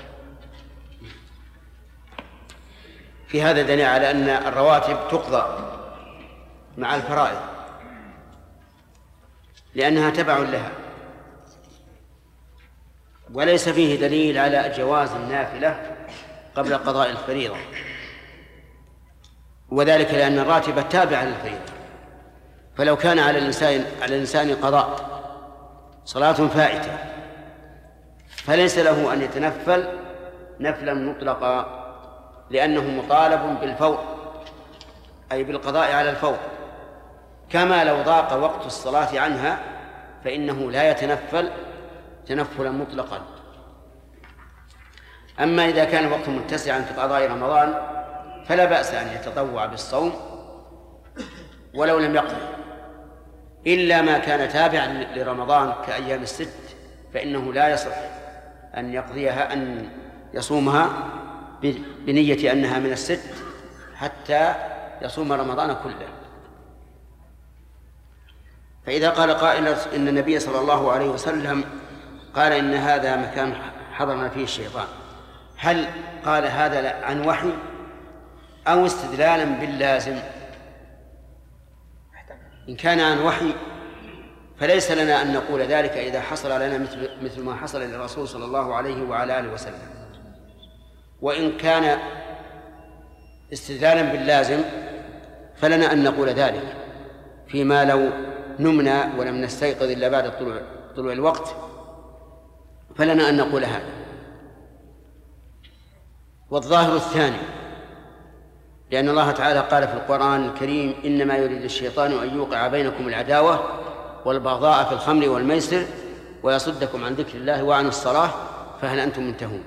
في هذا دليل على أن الرواتب تقضى مع الفرائض لأنها تبع لها، وليس فيه دليل على جواز النافلة قبل قضاء الفريضة، وذلك لأن الراتبة تابعة للفريضة. فلو كان على الإنسان على الإنسان قضاء صلاة فائتة فليس له أن يتنفل نفلا مطلقا لأنه مطالب بالفور أي بالقضاء على الفور، كما لو ضاق وقت الصلاة عنها فإنه لا يتنفل تنفلا مطلقا. أما إذا كان الوقت متسعا في قضاء رمضان فلا بأس أن يتطوع بالصوم ولو لم يقضي، إلا ما كان تابعا لرمضان كأيام الست فإنه لا يصح أن يقضيها أن يصومها بنية أنها من الست حتى يصوم رمضان كله. فإذا قال قائل إن النبي صلى الله عليه وسلم قال إن هذا مكان حضرنا فيه الشيطان، هل قال هذا عن وحي أو استدلالا باللازم؟ إن كان عن وحي فليس لنا أن نقول ذلك إذا حصل لنا مثل, مثل ما حصل للرسول صلى الله عليه وعلى آله وسلم. وإن كان استدلالا باللازم فلنا أن نقول ذلك فيما لو نمنا ولم نستيقظ إلا بعد طلوع, طلوع الوقت، فلنا أن نقول هذا. والظاهر الثاني، لأن الله تعالى قال في القرآن الكريم: إنما يريد الشيطان أن يوقع بينكم العداوة والبغضاء في الخمر والميسر ويصدكم عن ذكر الله وعن الصلاة فهل أنتم منتهون.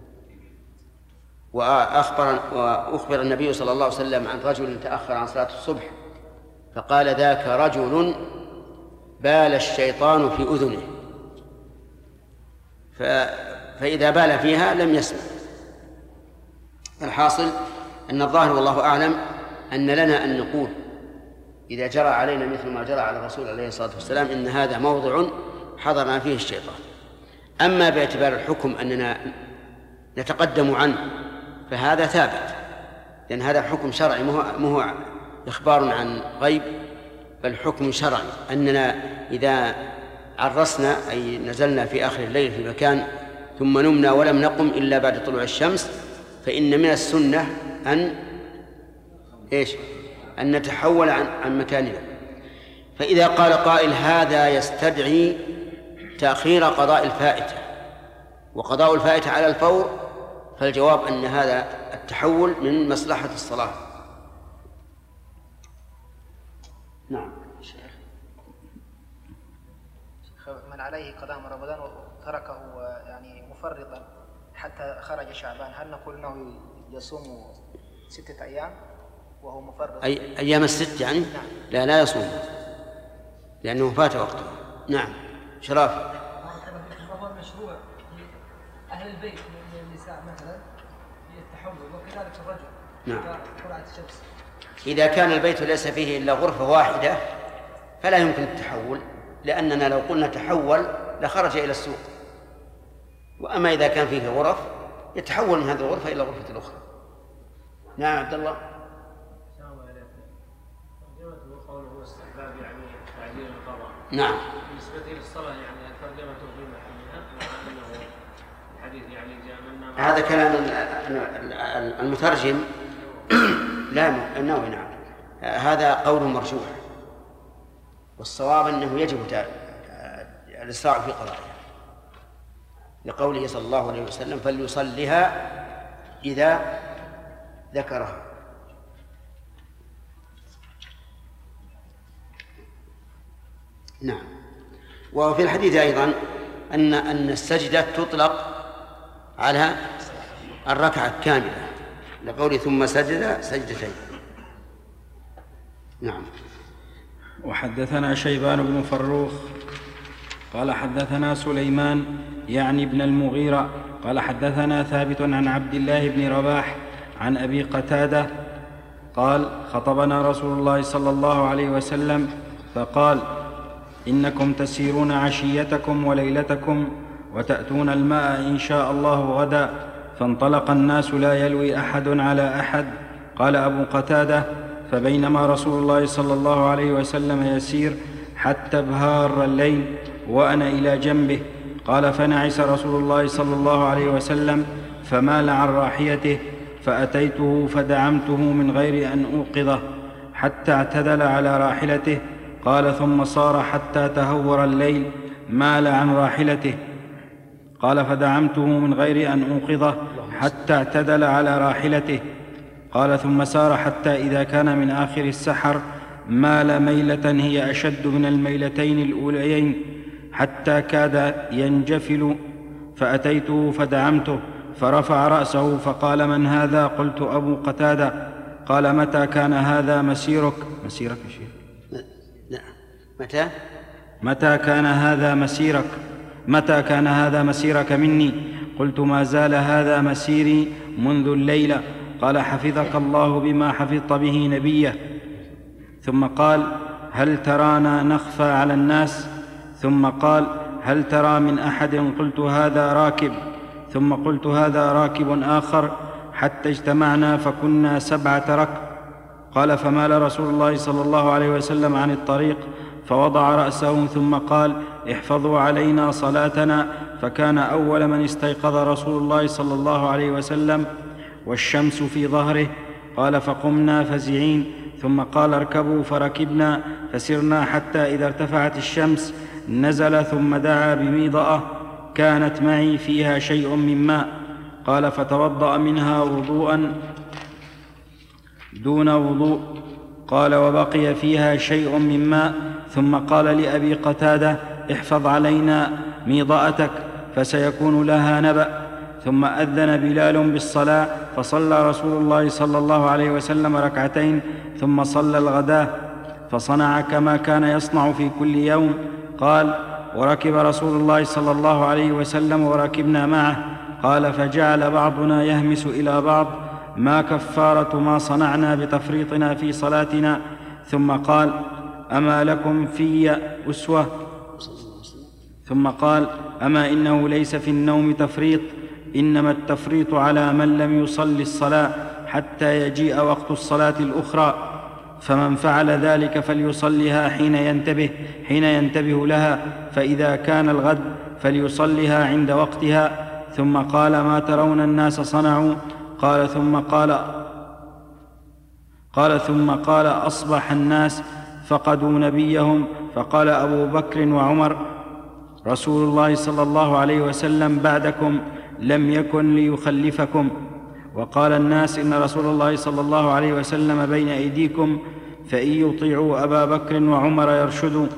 وأخبر, وأخبر النبي صلى الله عليه وسلم عن رجل تأخر عن صلاة الصبح فقال: ذاك رجل بال الشيطان في أذنه، فإذا بال فيها لم يسمع. الحاصل أن الظاهر والله أعلم أن لنا أن نقول إذا جرى علينا مثل ما جرى على الرسول عليه الصلاة والسلام إن هذا موضع حضرنا فيه الشيطان. أما باعتبار الحكم أننا نتقدم عنه فهذا ثابت، لأن هذا حكم شرعي مو هو إخبار عن غيب، بل حكم شرعي أننا إذا عرسنا أي نزلنا في آخر الليل في مكان ثم نمنا ولم نقم إلا بعد طلوع الشمس فإن من السنة أن إيش؟ أن نتحول عن, عن مكاننا. فإذا قال قائل هذا يستدعي تأخير قضاء الفائتة وقضاء الفائتة على الفور، فالجواب أن هذا التحول من مصلحة الصلاة. نعم. من عليه قضاء من رمضان وتركه يعني مفرطا حتى خرج شعبان، هل نقول انه يصوم ستة ايام وهو مفرط؟ أي ايام الست يعني؟ نعم. لا لا يصوم لانه فات وقته. نعم. شراف. هو مشروع اهل البيت من النساء مثلا للتحول وكذلك الرجل. نعم. طلعت الشمس. اذا كان البيت ليس فيه الا غرفة واحدة فلا يمكن التحول، لأننا لو قلنا تحول لخرج إلى السوق. وأما إذا كان فيه غرف يتحول من هذه الغرفة إلى غرفة الأخرى. نعم عبد الله. السلام عليكم. ترجمته قوله استحباب يعني تعجيل القضاء. نعم. بالنسبة للصلاة يعني ترجمته في محلها مع أنه الحديث يعني جاء منا. هذا كلام المترجم لا النووي. نعم. هذا قول مرجوح، والصواب أنه يجب الإسراع في قضائها لقوله صلى الله عليه وسلم: فليصلها إذا ذكرها. نعم. وفي الحديث أيضا أن أن السجدة تطلق على الركعة الكاملة لقوله: ثم سجد سجدتين. نعم. وحدثنا شيبان بن فروخ قال حدثنا سليمان يعني ابن المغيرة قال حدثنا ثابت عن عبد الله بن رباح عن أبي قتادة قال: خطبنا رسول الله صلى الله عليه وسلم فقال: إنكم تسيرون عشيتكم وليلتكم وتأتون الماء إن شاء الله غدا. فانطلق الناس لا يلوي أحد على أحد. قال أبو قتادة: فبينما رسول الله صلى الله عليه وسلم يسير حتى ابهار الليل وأنا إلى جنبه. قال: فنعس رسول الله صلى الله عليه وسلم فمال عن راحيته فأتيته فدعمته من غير أن أوقظه حتى اعتدل على راحلته. قال: ثم صار حتى تهور الليل مال عن راحلته. قال: فدعمته من غير أن أوقظه حتى اعتدل على راحلته. قال: ثم سار حتى إذا كان من آخر السحر مال ميلة هي أشد من الميلتين الأوليين حتى كاد ينجفل. فأتيته فدعمته فرفع رأسه فقال: من هذا؟ قلت: أبو قتادة. قال: متى كان هذا مسيرك؟ مسيرك يا شيخ؟ لا. متى؟ متى كان هذا مسيرك؟ متى كان هذا مسيرك مني؟ قلت: ما زال هذا مسيري منذ الليلة. قال: حفظك الله بما حفظت به نبيه. ثم قال: هل ترانا نخفى على الناس؟ ثم قال: هل ترى من أحد؟ قلت: هذا راكب. ثم قلت: هذا راكب آخر، حتى اجتمعنا فكنا سبعة ركب. قال: فمال رسول الله صلى الله عليه وسلم عن الطريق فوضع رأسه ثم قال: احفظوا علينا صلاتنا. فكان أول من استيقظ رسول الله صلى الله عليه وسلم والشمس في ظهره. قال: فقمنا فزعين ثم قال اركبوا فركبنا فسرنا حتى إذا ارتفعت الشمس نزل ثم دعا بميضأة كانت معي فيها شيء من ماء. قال فتوضأ منها وضوءا دون وضوء. قال وبقي فيها شيء من ماء ثم قال لأبي قتادة احفظ علينا ميضأتك فسيكون لها نبأ. ثم أذن بلال بالصلاة فصلى رسول الله صلى الله عليه وسلم ركعتين ثم صلى الغداة فصنع كما كان يصنع في كل يوم. قال وركب رسول الله صلى الله عليه وسلم وركبنا معه. قال فجعل بعضنا يهمس إلى بعض ما كفارة ما صنعنا بتفريطنا في صلاتنا. ثم قال أما لكم في أسوة؟ ثم قال أما إنه ليس في النوم تفريط، إنما التفريط على من لم يصل الصلاة حتى يجيء وقت الصلاة الأخرى، فمن فعل ذلك فليصلها حين ينتبه حين ينتبه لها، فإذا كان الغد فليصلها عند وقتها. ثم قال ما ترون الناس صنعوا؟ قال ثم قال قال ثم قال أصبح الناس فقدوا نبيهم. فقال أبو بكر وعمر رسول الله صلى الله عليه وسلم بعدكم لم يكن ليخلفكم. وقال الناس إن رسول الله صلى الله عليه وسلم بين أيديكم فإن يطيعوا أبا بكر وعمر يرشدوا.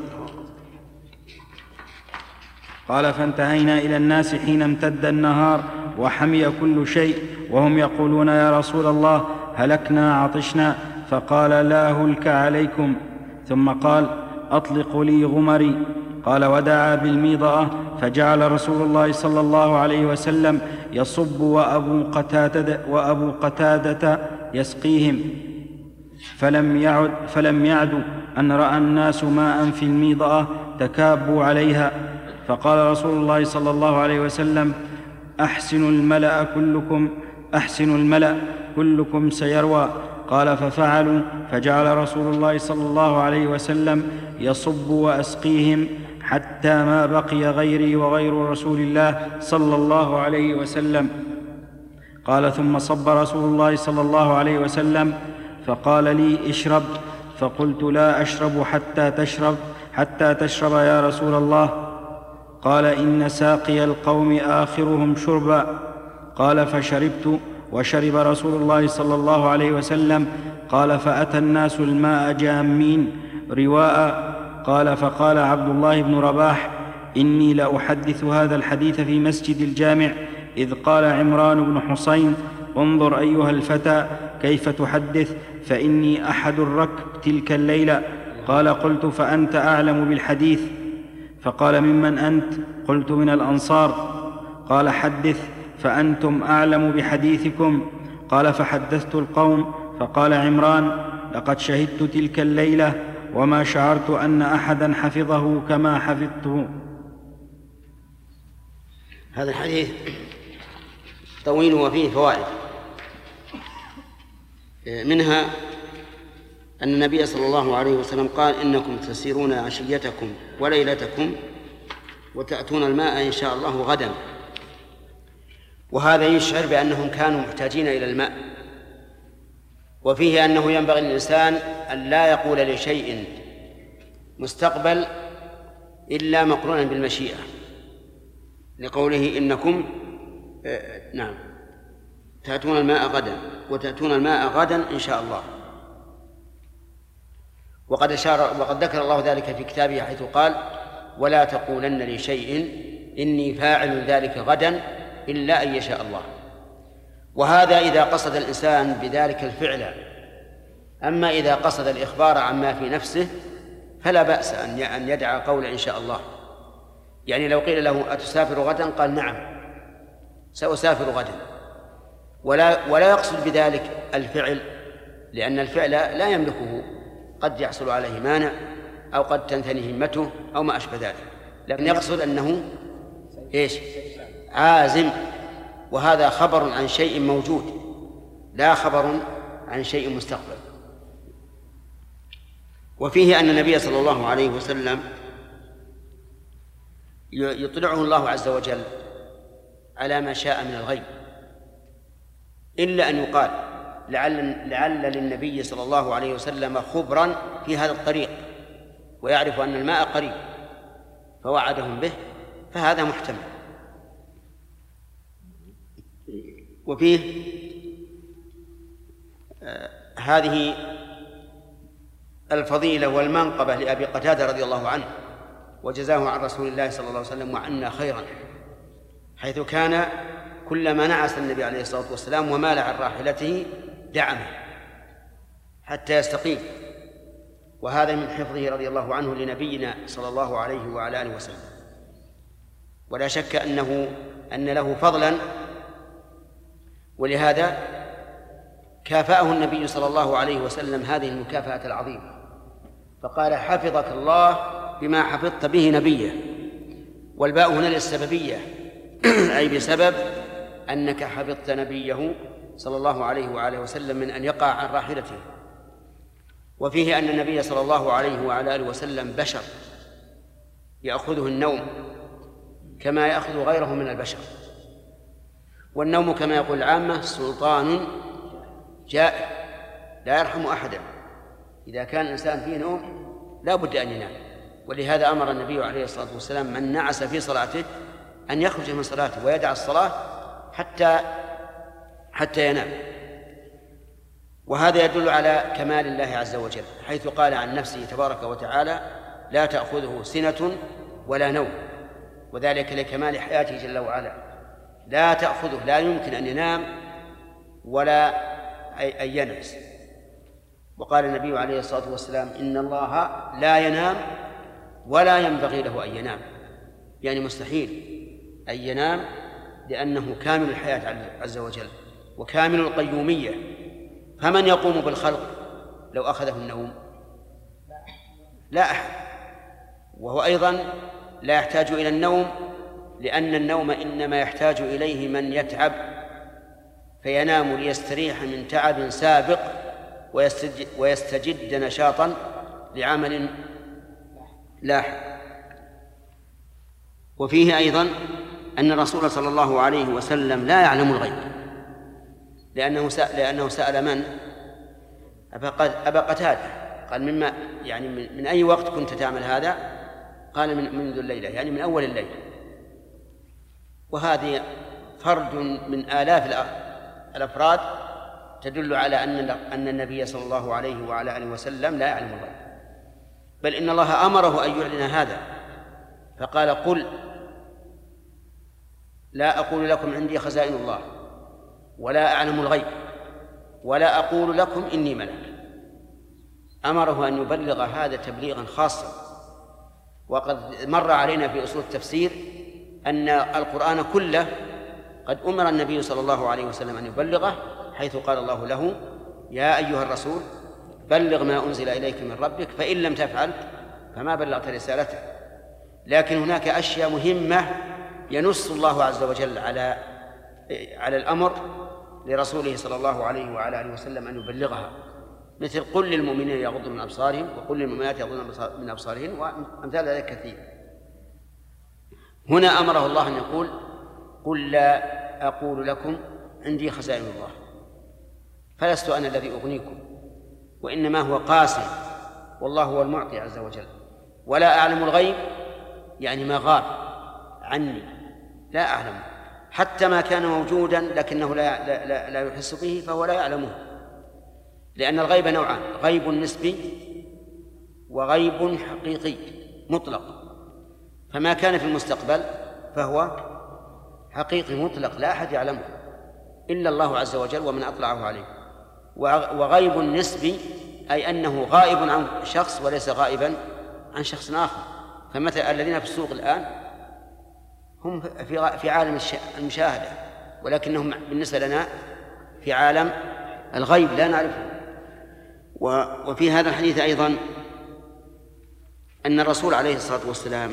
قال فانتهينا إلى الناس حين امتد النهار وحمي كل شيء وهم يقولون يا رسول الله هلكنا عطشنا. فقال لا هلك عليكم. ثم قال أطلقوا لي غمري. قال ودعا بالميضأة فجعل رسول الله صلى الله عليه وسلم يصب وأبو قتادة, وأبو قتادة يسقيهم. فلم يعد فلم يعد أن رأى الناس ماء في الميضأة تكابوا عليها. فقال رسول الله صلى الله عليه وسلم أحسنوا الملأ كلكم أحسنوا الملأ كلكم سيروى. قال ففعلوا فجعل رسول الله صلى الله عليه وسلم يصب وأسقيهم حتى ما بقي غيري وغير رسول الله صلى الله عليه وسلم. قال ثم صب رسول الله صلى الله عليه وسلم فقال لي اشرب. فقلت لا أشرب حتى تشرب حتى تشرب يا رسول الله. قال إن ساقي القوم آخرهم شربا. قال فشربت وشرب رسول الله صلى الله عليه وسلم. قال فأتى الناس الماء جامين رواء. قال فقال عبد الله بن رباح إني لأحدث هذا الحديث في مسجد الجامع إذ قال عمران بن حسين انظر أيها الفتى كيف تحدث فإني أحد الركب تلك الليلة. قال قلت فأنت أعلم بالحديث. فقال ممن أنت؟ قلت من الأنصار. قال حدث فأنتم أعلم بحديثكم. قال فحدثت القوم. فقال عمران لقد شهدت تلك الليلة وما شعرت أن أحدا حفظه كما حفظته. هذا الحديث طويل وفيه فوائد، منها أن النبي صلى الله عليه وسلم قال إنكم تسيرون عشيتكم وليلتكم وتأتون الماء إن شاء الله غدا، وهذا يشعر بأنهم كانوا محتاجين إلى الماء. وفيه أنه ينبغي للإنسان أن لا يقول لشيء مستقبل إلا مقرونا بالمشيئة، لقوله إنكم آه نعم تأتون الماء غدا وتأتون الماء غدا إن شاء الله. وقد أشار وقد ذكر الله ذلك في كتابه حيث قال ولا تقولن لشيء إني فاعل ذلك غدا إلا أن يشاء الله. وهذا إذا قصد الإنسان بذلك الفعل. أما إذا قصد الإخبار عما في نفسه فلا بأس أن يدعى قول إن شاء الله. يعني لو قيل له أتسافر غدا قال نعم سأسافر غدا، ولا ولا يقصد بذلك الفعل، لأن الفعل لا يملكه، قد يحصل عليه مانع أو قد تنثني همته أو ما أشبه ذلك، لكن يقصد أنه إيش؟ عازم. وهذا خبر عن شيء موجود لا خبر عن شيء مستقبل. وفيه أن النبي صلى الله عليه وسلم يطلعه الله عز وجل على ما شاء من الغيب، إلا أن يقال لعل, لعل للنبي صلى الله عليه وسلم خبرا في هذا الطريق ويعرف أن الماء قريب فوعدهم به، فهذا محتمل. وفيه آه هذه الفضيلة والمنقبة لأبي قتادة رضي الله عنه وجزاه عن رسول الله صلى الله عليه وسلم وعنا خيرا، حيث كان كلما نعس النبي عليه الصلاة والسلام ومال عن راحلته دعمه حتى يستقيم، وهذا من حفظه رضي الله عنه لنبينا صلى الله عليه وعلى آله وسلم. ولا شك أنه أن له فضلا، ولهذا كافأه النبي صلى الله عليه وسلم هذه المكافأة العظيمة، فقال حفظك الله بما حفظت به نبيه. والباء هنا للسببية أي بسبب أنك حفظت نبيه صلى الله عليه وآله وسلم من أن يقع عن راحلته. وفيه أن النبي صلى الله عليه وعلى آله وسلم بشر يأخذه النوم كما يأخذ غيره من البشر، والنوم كما يقول العامة سلطان جائر لا يرحم أحدا، إذا كان الإنسان فيه نوم لا بد أن ينام. ولهذا أمر النبي عليه الصلاة والسلام من نعس في صلاته أن يخرج من صلاته ويدع الصلاة حتى حتى ينام. وهذا يدل على كمال الله عز وجل، حيث قال عن نفسه تبارك وتعالى لا تأخذه سنة ولا نوم، وذلك لكمال حياته جل وعلا، لا تأخذه، لا يمكن أن ينام ولا أن ينعس. وقال النبي عليه الصلاة والسلام إن الله لا ينام ولا ينبغي له أن ينام، يعني مستحيل أن ينام، لأنه كامل الحياة عز وجل وكامل القيومية. فمن يقوم بالخلق لو أخذه النوم؟ لا أحد. وهو أيضا لا يحتاج إلى النوم، لأن النوم إنما يحتاج إليه من يتعب فينام ليستريح من تعب سابق ويستجد نشاطا لعمل لاحق. وفيه أيضا أن الرسول صلى الله عليه وسلم لا يعلم الغيب، لأنه سأل, لأنه سأل من؟ أبا قتادة، قال مما يعني من أي وقت كنت تعمل هذا؟ قال من منذ الليلة، يعني من أول الليل. وهذه فرد من آلاف الأفراد تدل على أن أن النبي صلى الله عليه وعلى آله وسلم لا يعلم الغيب، بل إن الله أمره أن يعلن هذا، فقال قل لا أقول لكم عندي خزائن الله ولا أعلم الغيب ولا أقول لكم إني ملك. أمره أن يبلغ هذا تبليغا خاصا. وقد مر علينا في أصول التفسير أن القرآن كله قد أمر النبي صلى الله عليه وسلم أن يبلغه، حيث قال الله له يا أيها الرسول بلغ ما أنزل إليك من ربك فإن لم تفعل فما بلغت رسالته. لكن هناك أشياء مهمة ينص الله عز وجل على على الأمر لرسوله صلى الله عليه وعلى آله وسلم أن يبلغها، مثل قل للمؤمنين يغضوا من أبصارهم وقل للمؤمنات يغضن من أبصارهن وأمثال ذلك كثير. هنا أمره الله أن يقول قل لا أقول لكم عندي خزائن الله فلست أنا الذي أغنيكم، وإنما هو قاسم والله هو المعطي عز وجل. ولا أعلم الغيب يعني ما غاب عني، لا أعلم، حتى ما كان موجودا لكنه لا, لا, لا, لا يحس به فهو لا يعلمه. لأن الغيب نوعان، غيب نسبي وغيب حقيقي مطلق. فما كان في المستقبل فهو حقيقي مطلق لا أحد يعلمه إلا الله عز وجل ومن أطلعه عليه. وغيب نسبي أي أنه غائب عن شخص وليس غائبا عن شخص آخر. فمثلا الذين في السوق الآن هم في عالم المشاهدة، ولكنهم بالنسبة لنا في عالم الغيب لا نعرفه. وفي هذا الحديث أيضا أن الرسول عليه الصلاة والسلام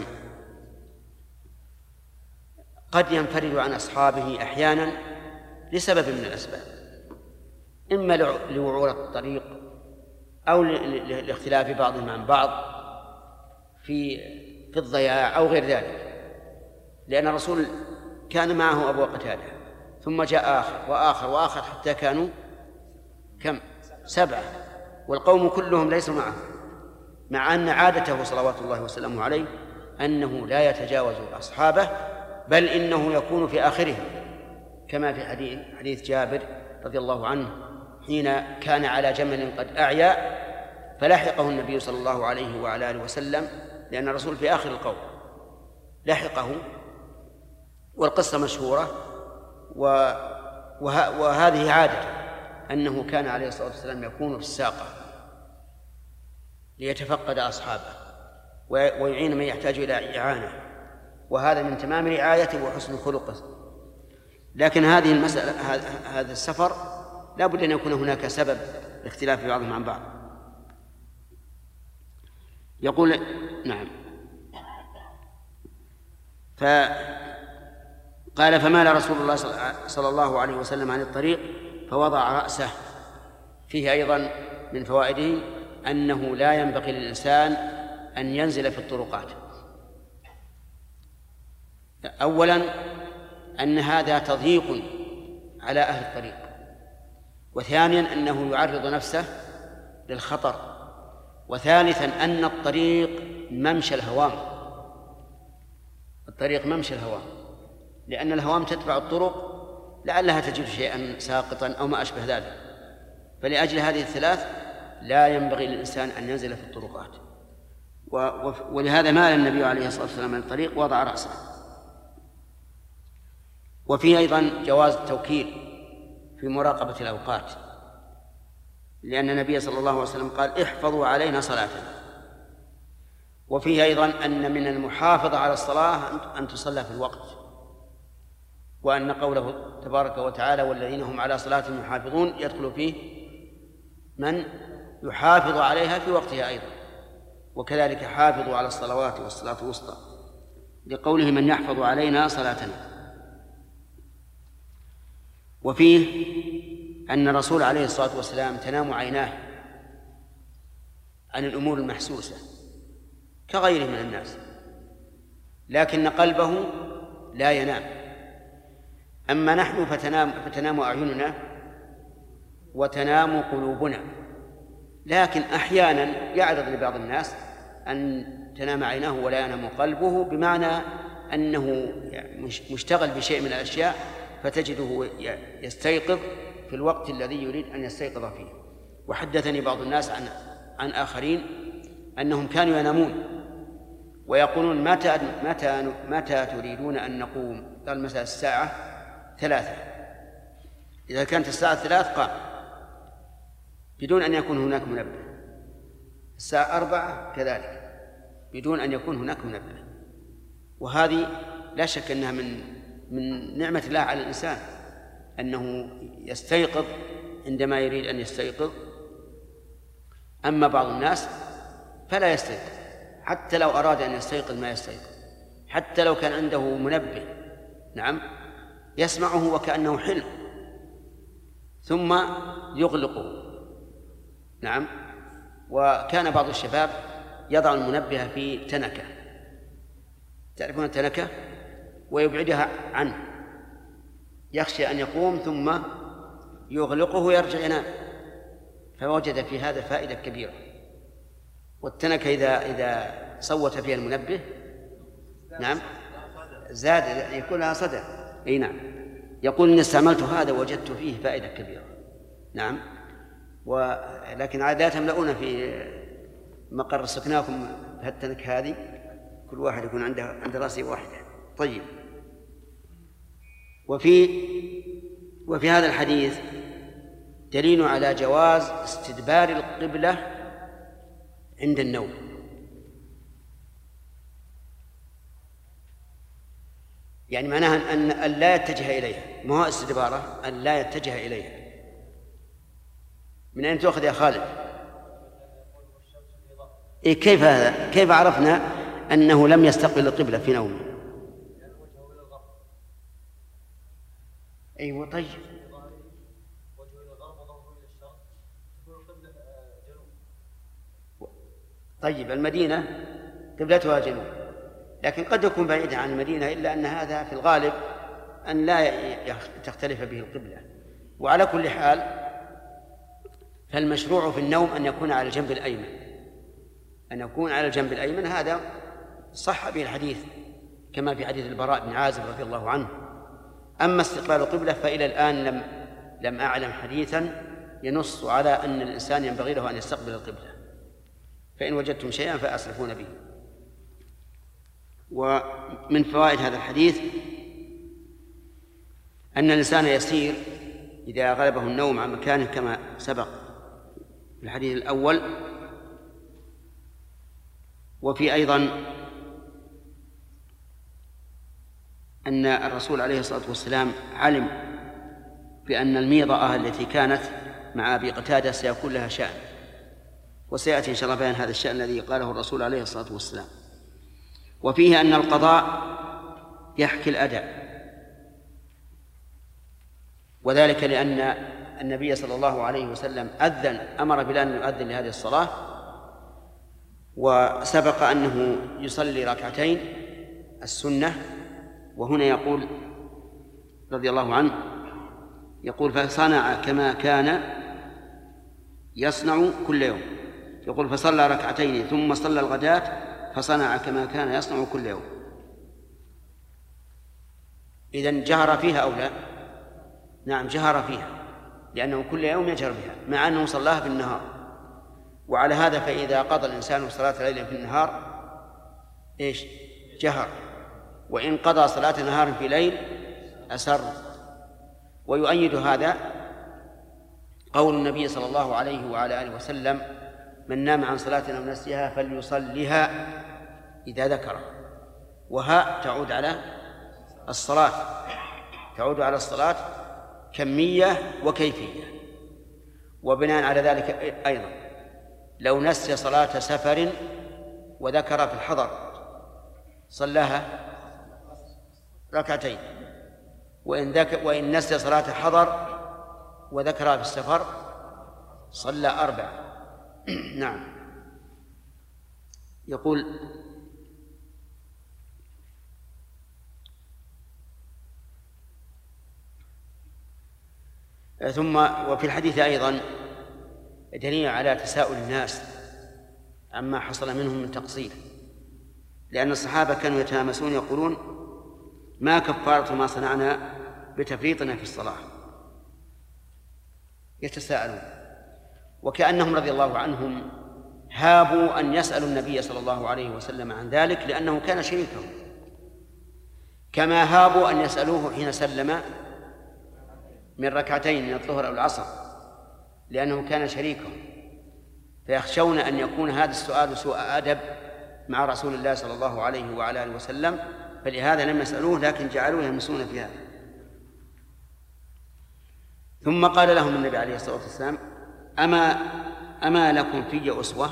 قد ينفرد عن أصحابه أحيانا لسبب من الأسباب، إما لوعورة الطريق أو لاختلاف بعضهم عن بعض في في الضياع أو غير ذلك. لأن الرسول كان معه أبو قتادة ثم جاء آخر وآخر وآخر حتى كانوا كم؟ سبعة، والقوم كلهم ليسوا معه، مع أن عادته صلوات الله وسلامه عليه أنه لا يتجاوز أصحابه، بل إنه يكون في آخرهم، كما في حديث حديث جابر رضي الله عنه حين كان على جمل قد أعيا فلحقه النبي صلى الله عليه وعلى آله وسلم، لأن الرسول في آخر القوم لحقه، والقصة مشهورة، وه... وهذه عادته أنه كان عليه الصلاة والسلام يكون في الساقة ليتفقد أصحابه ويعين من يحتاج إلى إعانة، وهذا من تمام رعايته وحسن خلقه. لكن هذه المسألة هذا السفر لا بد أن يكون هناك سبب لاختلاف بعضهم عن بعض. يقول نعم. فقال فمال رسول الله صلى الله عليه وسلم عن الطريق فوضع رأسه. فيه أيضا من فوائده أنه لا ينبغي للإنسان أن ينزل في الطرقات. أولا أن هذا تضييق على أهل الطريق، وثانيا أنه يعرض نفسه للخطر، وثالثا أن الطريق ممشى الهوام، الطريق ممشى الهوام، لأن الهوام تتبع الطرق لعلها تجد شيئا ساقطا أو ما أشبه ذلك، فلأجل هذه الثلاث لا ينبغي للإنسان أن ينزل في الطرقات. ولهذا مال النبي عليه الصلاة والسلام من الطريق وضع رأسه. وفيه أيضا جواز التوكيل في مراقبة الأوقات، لأن النبي صلى الله عليه وسلم قال احفظوا علينا صلاتنا. وفيه أيضا أن من المحافظة على الصلاة أن تصلى في الوقت، وأن قوله تبارك وتعالى والذين هم على صلاتهم يحافظون يدخل فيه من يحافظ عليها في وقتها أيضا، وكذلك حافظوا على الصلوات والصلاة الوسطى، لقوله من يحفظ علينا صلاتنا. وفيه أن الرسول عليه الصلاة والسلام تنام عيناه عن الأمور المحسوسة كغيره من الناس، لكن قلبه لا ينام. أما نحن فتنام, فتنام أعيننا وتنام قلوبنا، لكن أحيانا يعرض لبعض الناس أن تنام عيناه ولا ينام قلبه، بمعنى أنه مشتغل بشيء من الأشياء فتجده يستيقظ في الوقت الذي يريد أن يستيقظ فيه. وحدثني بعض الناس عن عن آخرين أنهم كانوا ينامون ويقولون متى متى متى تريدون أن نقوم؟ قال مثلا الساعة ثلاثة، إذا كانت الساعة ثلاث قام بدون أن يكون هناك منبه، الساعة أربعة كذلك بدون أن يكون هناك منبه. وهذه لا شك أنها من من نعمة الله على الإنسان، أنه يستيقظ عندما يريد أن يستيقظ. أما بعض الناس فلا يستيقظ، حتى لو أراد أن يستيقظ ما يستيقظ، حتى لو كان عنده منبه نعم يسمعه وكأنه حلم ثم يغلقه. نعم. وكان بعض الشباب يضع المنبه في تنكة، تعرفون التنكة، ويبعدها عنه، يخشى أن يقوم ثم يغلقه ويرجع ينام، فوجد في هذا فائدة كبيرة. والتنكة إذا إذا صوت فيها المنبه نعم زاد يكون لها صدى. أي نعم. يقول إن استعملت هذا وجدت فيه فائدة كبيرة. نعم. ولكن عادة تملؤون في مقر سكناكم بهالتنكة هذه، كل واحد يكون عنده عند رأسه واحدة. طيب. وفي وفي هذا الحديث دليل على جواز استدبار القبلة عند النوم. يعني معناها أن أن لا يتجه إليها، ما هو استدباره، أن لا يتجه إليها. من أين تأخذ يا خالد؟ إيه كيف هذا؟ كيف عرفنا أنه لم يستقبل القبلة في نومه؟ أيوة. طيب. طيب المدينة قبلتها جنوب، لكن قد يكون بعيدا عن المدينة، إلا أن هذا في الغالب أن لا تختلف به القبلة. وعلى كل حال فالمشروع في النوم أن يكون على الجنب الأيمن، أن يكون على الجنب الأيمن، هذا صح به الحديث كما في حديث البراء بن عازب رضي الله عنه. أما استقبال القبلة فإلى الآن لم لم أعلم حديثا ينص على أن الإنسان ينبغي له أن يستقبل القبلة، فإن وجدتم شيئا فأسرفون به. ومن فوائد هذا الحديث أن الإنسان يسير إذا غلبه النوم عن مكانه كما سبق في الحديث الأول. وفي أيضا أن الرسول عليه الصلاة والسلام علم بأن الميضة التي كانت مع أبي قتادة سيكون لها شأن، وسيأتي إن شاء الله بيان هذا الشأن الذي قاله الرسول عليه الصلاة والسلام. وفيه أن القضاء يحكي الأداء، وذلك لأن النبي صلى الله عليه وسلم أذن، أمر بلال أن يؤذن لهذه الصلاة، وسبق أنه يصلي ركعتين السنة. وهنا يقول رضي الله عنه، يقول فصنع كما كان يصنع كل يوم، يقول فصلى ركعتين ثم صلى الغداة فصنع كما كان يصنع كل يوم. إذن جهر فيها أو لا؟ نعم جهر فيها، لأنه كل يوم يجهر بها مع أنه صلاها في النهار. وعلى هذا فإذا قضى الإنسان صلاة ليل في النهار إيش؟ جهر. وإن قضى صلاة نهار في ليل أسر. ويؤيد هذا قول النبي صلى الله عليه وعلى آله وسلم من نام عن صلاة أو نسيها فليصلها إذا ذكره. وها تعود على الصلاة، تعود على الصلاة كمية وكيفية. وبناء على ذلك أيضا لو نسي صلاة سفر وذكر في الحضر صلاها ركعتين، وإن, ذك وإن نسي صلاة حضر وذكرها في السفر صلى أربع. نعم. يقول ثم وفي الحديث أيضا دليل على تساؤل الناس عما حصل منهم من تقصير، لأن الصحابة كانوا يتهامسون يقولون ما كفارة ما صنعنا بتفريطنا في الصلاة، يتساءلون، وكأنهم رضي الله عنهم هابوا أن يسألوا النبي صلى الله عليه وسلم عن ذلك لأنه كان شريكهم، كما هابوا أن يسألوه حين سلم من ركعتين من الظهر أو العصر لأنه كان شريكهم، فيخشون أن يكون هذا السؤال سوء أدب مع رسول الله صلى الله عليه وعلى آله وسلم، فلهذا لم يسألوه لكن جعلوه يمسون في هذا. ثم قال لهم النبي عليه الصلاة والسلام أما, أما لكم في أسوة؟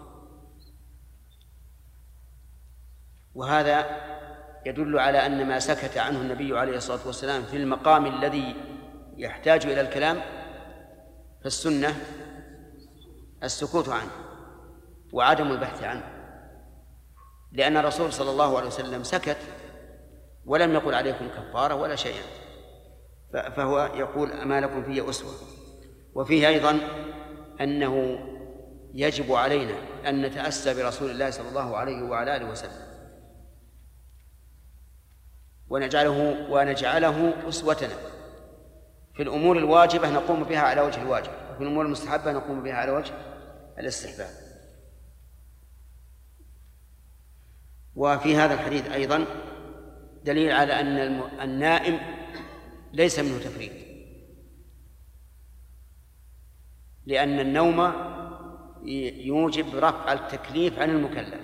وهذا يدل على أن ما سكت عنه النبي عليه الصلاة والسلام في المقام الذي يحتاج إلى الكلام فالسنة السكوت عنه وعدم البحث عنه، لأن الرسول صلى الله عليه وسلم سكت ولم يقل عليكم كفارة ولا شيئا، فهو يقول أما لكم في أسوة. وفيه أيضا أنه يجب علينا أن نتأسى برسول الله صلى الله عليه وعلى آله وسلم ونجعله ونجعله أسوتنا في الأمور الواجبة نقوم بها على وجه الواجب، وفي الأمور المستحبة نقوم بها على وجه الاستحباب. وفي هذا الحديث أيضا دليل على أن النائم ليس منه تفريط، لأن النوم يوجب رفع التكليف عن المكلف.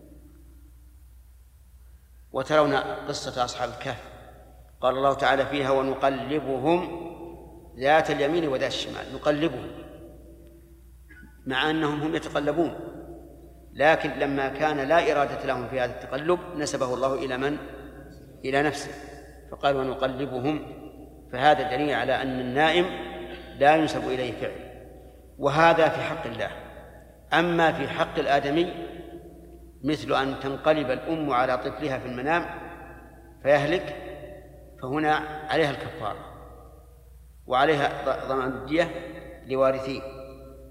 وترون قصة أصحاب الكهف قال الله تعالى فيها ونقلبهم ذات اليمين وذات الشمال، نقلبهم مع أنهم هم يتقلبون، لكن لما كان لا إرادة لهم في هذا التقلب نسبه الله إلى من؟ إلى نفسه، فقال ونقلبهم، فهذا دليل على أن النائم لا ينسب إليه فعل، وهذا في حق الله. أما في حق الآدمي مثل أن تنقلب الأم على طفلها في المنام فيهلك، فهنا عليها الكفارة وعليها ضمان الدية لوارثيه،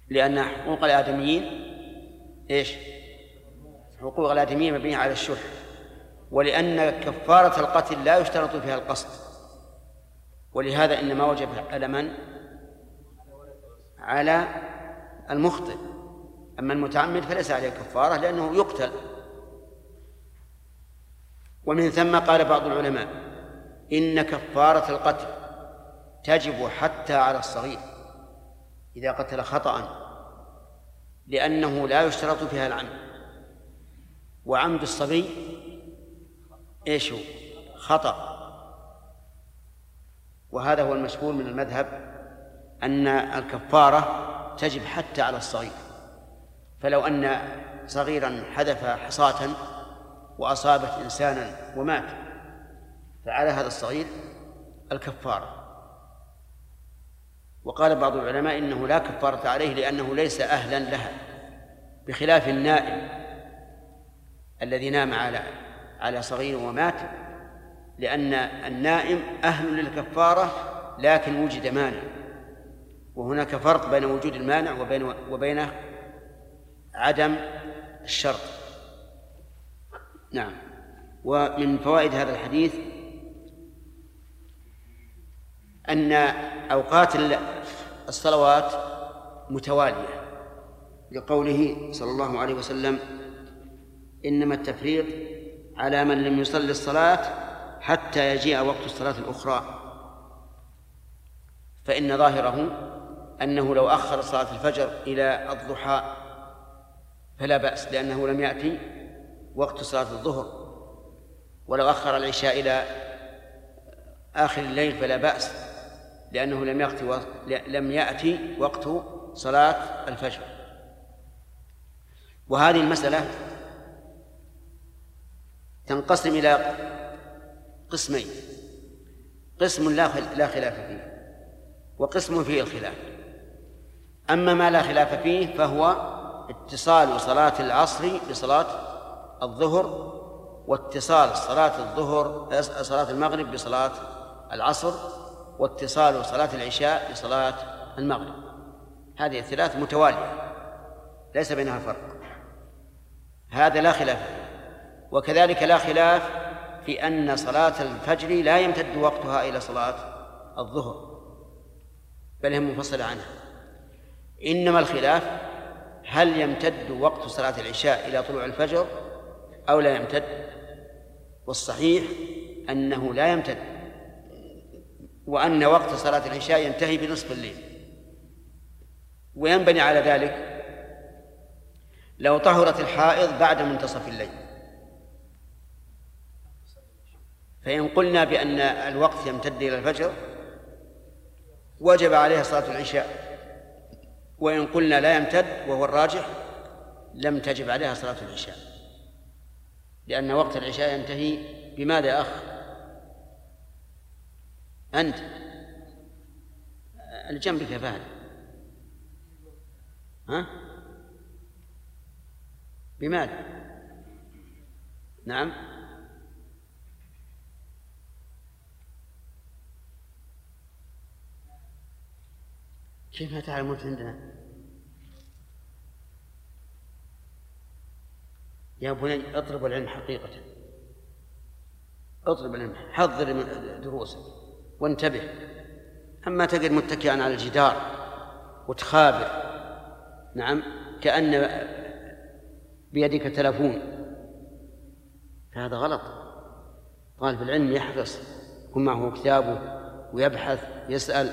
لأن حقوق الآدميين إيش؟ حقوق الآدميين مبنية على الشح، ولأن كفارة القتل لا يشترط فيها القصد، ولهذا إنما وجب على من؟ على المخطئ، أما المتعمد فليس عليه كفارة لأنه يقتل. ومن ثم قال بعض العلماء إن كفارة القتل تجب حتى على الصغير إذا قتل خطأ، لأنه لا يشترط فيها العمد، وعمد الصبي إيش هو؟ خطأ. وهذا هو المشهور من المذهب أن الكفارة تجب حتى على الصغير، فلو أن صغيرا حذف حصاة وأصابت إنسانا ومات فعلى هذا الصغير الكفارة. وقال بعض العلماء إنه لا كفارة عليه لأنه ليس أهلا لها، بخلاف النائم الذي نام على على صغير ومات، لأن النائم أهل للكفارة لكن وجد مانع، وهناك فرق بين وجود المانع وبين وبين عدم الشرط. نعم. ومن فوائد هذا الحديث أن أوقات الصلوات متوالية، لقوله صلى الله عليه وسلم إنما التفريط على من لم يصلي الصلاة حتى يجيء وقت الصلاة الأخرى، فإن ظاهره أنه لو أخر صلاة الفجر إلى الضحى فلا بأس لأنه لم يأتي وقت صلاة الظهر، ولو أخر العشاء إلى آخر الليل فلا بأس لأنه لم يأتي وقت لم يأتي وقت صلاة الفجر. وهذه المسألة تنقسم إلى قسمين: قسم لا خلاف فيه، وقسم فيه الخلاف. أما ما لا خلاف فيه فهو اتصال صلاة العصر بصلاة الظهر، واتصال صلاة الظهر صلاة المغرب بصلاة العصر، واتصال صلاة العشاء بصلاة المغرب. هذه الثلاث متوالية ليس بينها فرق، هذا لا خلاف فيه. وكذلك لا خلاف في أن صلاة الفجر لا يمتد وقتها إلى صلاة الظهر، بل هي منفصلة عنها. إنما الخلاف هل يمتد وقت صلاة العشاء إلى طلوع الفجر أو لا يمتد، والصحيح أنه لا يمتد، وأن وقت صلاة العشاء ينتهي بنصف الليل. وينبني على ذلك لو طهرت الحائض بعد منتصف الليل، فإن قلنا بأن الوقت يمتد إلى الفجر وجب عليها صلاة العشاء، وإن قلنا لا يمتد وهو الراجح لم تجب عليها صلاة العشاء، لأن وقت العشاء ينتهي بماذا يا أخ؟ أنت الجنب يا فهد، ها؟ بماذا؟ نعم، كيف ما تعلمون عندنا يا بني؟ اطلب العلم حقيقة، اطلب العلم، حضر دروسك وانتبه. أما تقعد متكئا على الجدار وتخابر، نعم، كأن بيدك تلفون، فهذا غلط. طالب العلم يحرص، يكون معه كتابه ويبحث يسأل.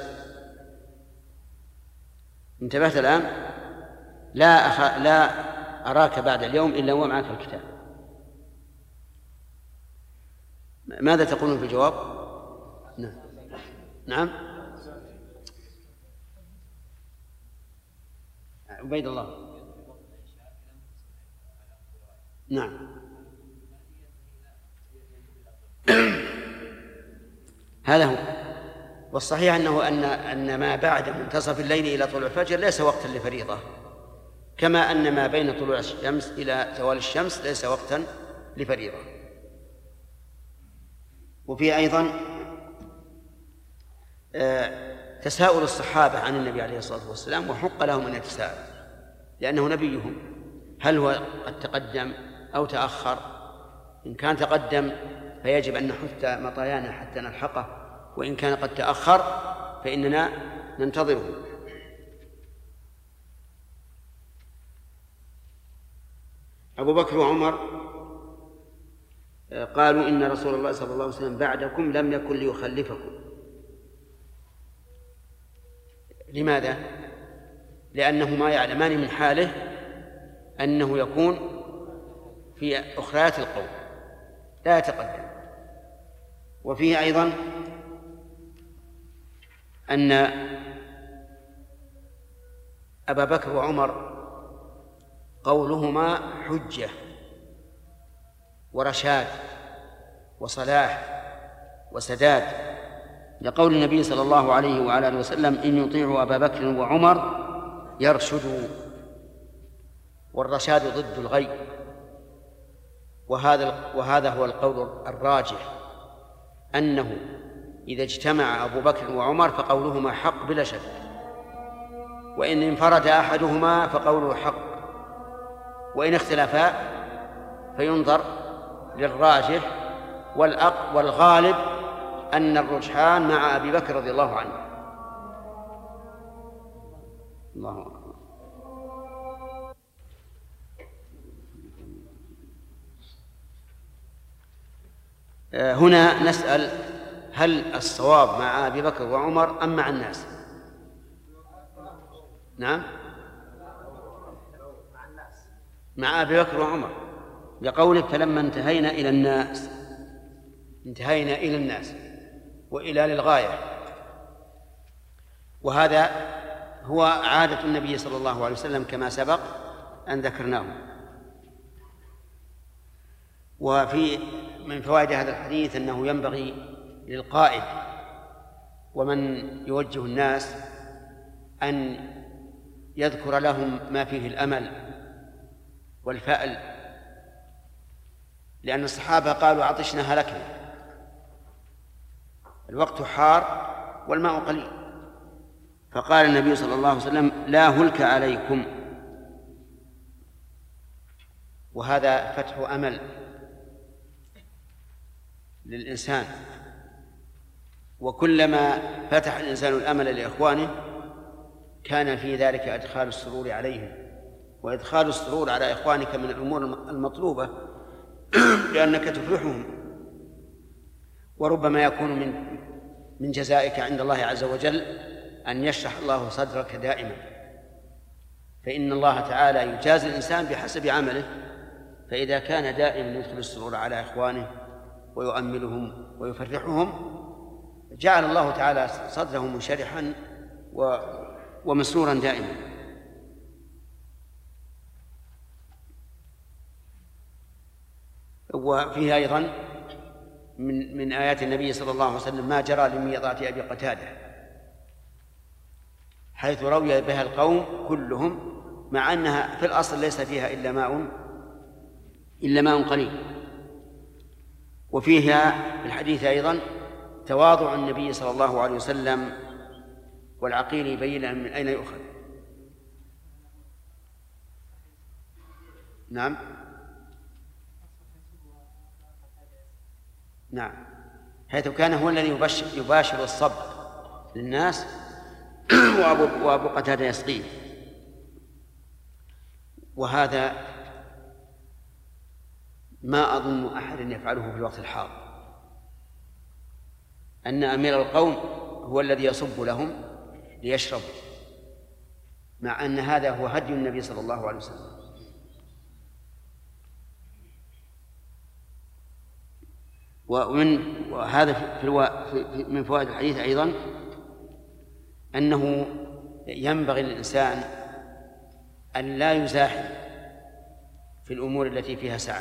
انتبهت الآن؟ لا أخ... لا أراك بعد اليوم إلا هو معك الكتاب. ماذا تقولون في الجواب؟ نعم نعم عبيد الله. نعم هذا هو. والصحيح أنه أن أن ما بعد منتصف الليل إلى طلوع الفجر ليس وقتا لفريضة، كما أن ما بين طلوع الشمس إلى زوال الشمس ليس وقتا لفريضة. وفي أيضا تساؤل الصحابة عن النبي عليه الصلاة والسلام، وحق لهم أن يتساءلوا لأنه نبيهم. هل هو قد تقدم أو تأخر؟ إن كان تقدم فيجب أن نحث مطايانا حتى نلحقه، وإن كان قد تأخر فإننا ننتظره. أبو بكر وعمر قالوا إن رسول الله صلى الله عليه وسلم بعدكم لم يكن ليخلفكم. لماذا؟ لأنهما يعلمان من حاله أنه يكون في أخريات القوم لا يتقدم. وفيه أيضا أن أبا بكر وعمر قولهما حجة ورشاد وصلاح وسداد، لقول النبي صلى الله عليه وعلى آله وسلم: إن يطيعوا أبا بكر وعمر يرشدوا. والرشاد ضد الغي، وهذا وهذا هو القول الراجح، أنه إذا اجتمع أبو بكر وعمر فقولهما حق بلا شك، وإن انفرد أحدهما فقوله حق، وإن اختلفا فينظر للراجح، والأق والغالب أن الرجحان مع أبي بكر رضي الله عنه. الله أكبر. هنا نسأل: هل الصواب مع أبي بكر وعمر أم مع الناس؟ نعم، مع أبي بكر وعمر، لقولك: فلما انتهينا إلى الناس. انتهينا إلى الناس وإلى للغاية، وهذا هو عادة النبي صلى الله عليه وسلم كما سبق أن ذكرناه. وفي من فوائد هذا الحديث أنه ينبغي للقائد ومن يوجه الناس أن يذكر لهم ما فيه الأمل والفأل، لأن الصحابة قالوا: عطشنا هلكنا، الوقت حار والماء قليل، فقال النبي صلى الله عليه وسلم: لا هلك عليكم. وهذا فتح أمل للإنسان، وكلما فتح الإنسان الأمل لإخوانه كان في ذلك إدخال السرور عليهم، وإدخال السرور على إخوانك من الأمور المطلوبة لأنك تفرحهم، وربما يكون من من جزائك عند الله عز وجل أن يشرح الله صدرك دائما، فإن الله تعالى يجازي الإنسان بحسب عمله، فإذا كان دائما يدخل السرور على إخوانه ويؤملهم ويفرحهم جعل الله تعالى صدره منشرحا ومسرورا دائما. وفيه أيضا من من آيات النبي صلى الله عليه وسلم ما جرى لميضات أبي قتادة، حيث روي بها القوم كلهم، مع أنها في الأصل ليس فيها إلا ماء إلا ماء قليل. وفيها في الحديث أيضا تواضع النبي صلى الله عليه وسلم، والعقيل يبين من أين يؤخذ. نعم نعم حيث كان هو الذي يباشر, يباشر الصب للناس وأبو, وأبو قتادة يسقيه. وهذا ما أظن أحد يفعله في الوقت الحاضر، أن أمير القوم هو الذي يصب لهم ليشربوا، مع أن هذا هو هدي النبي صلى الله عليه وسلم. ومن وهذا في الو... في من فوائد الحديث أيضا أنه ينبغي للإنسان أن لا يزاحم في الأمور التي فيها سعة،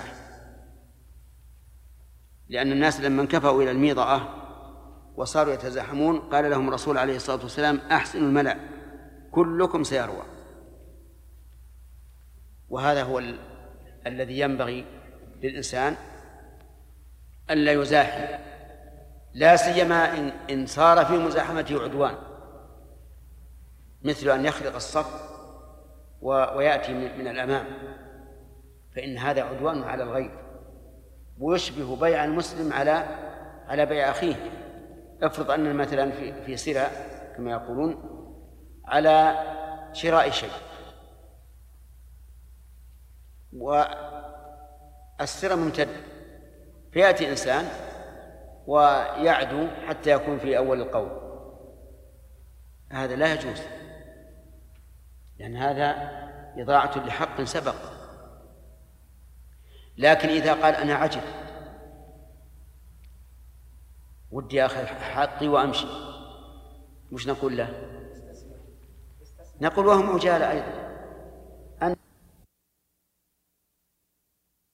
لأن الناس لما انكفوا إلى الميضأة وصاروا يتزاحمون قال لهم الرسول عليه الصلاة والسلام: أحسنوا الملأ كلكم سيروى. وهذا هو ال... الذي ينبغي للإنسان ألا يزاحم، لا سيما إن, إن صار في مزاحمته عدوان، مثل أن يخلق الصف ويأتي من الأمام، فإن هذا عدوان على الغير، ويشبه بيع المسلم على على بيع أخيه. افرض أن مثلا في في سلع كما يقولون على شراء شيء، والسلع ممتد، فيأتي إنسان ويعدو حتى يكون في أول القول، هذا لا يجوز، لأن هذا إضاعة لحق سبق. لكن إذا قال أنا عجل ودي أخذ حقي وأمشي، مش نقول له؟ نقول وهم عجالة أيضا،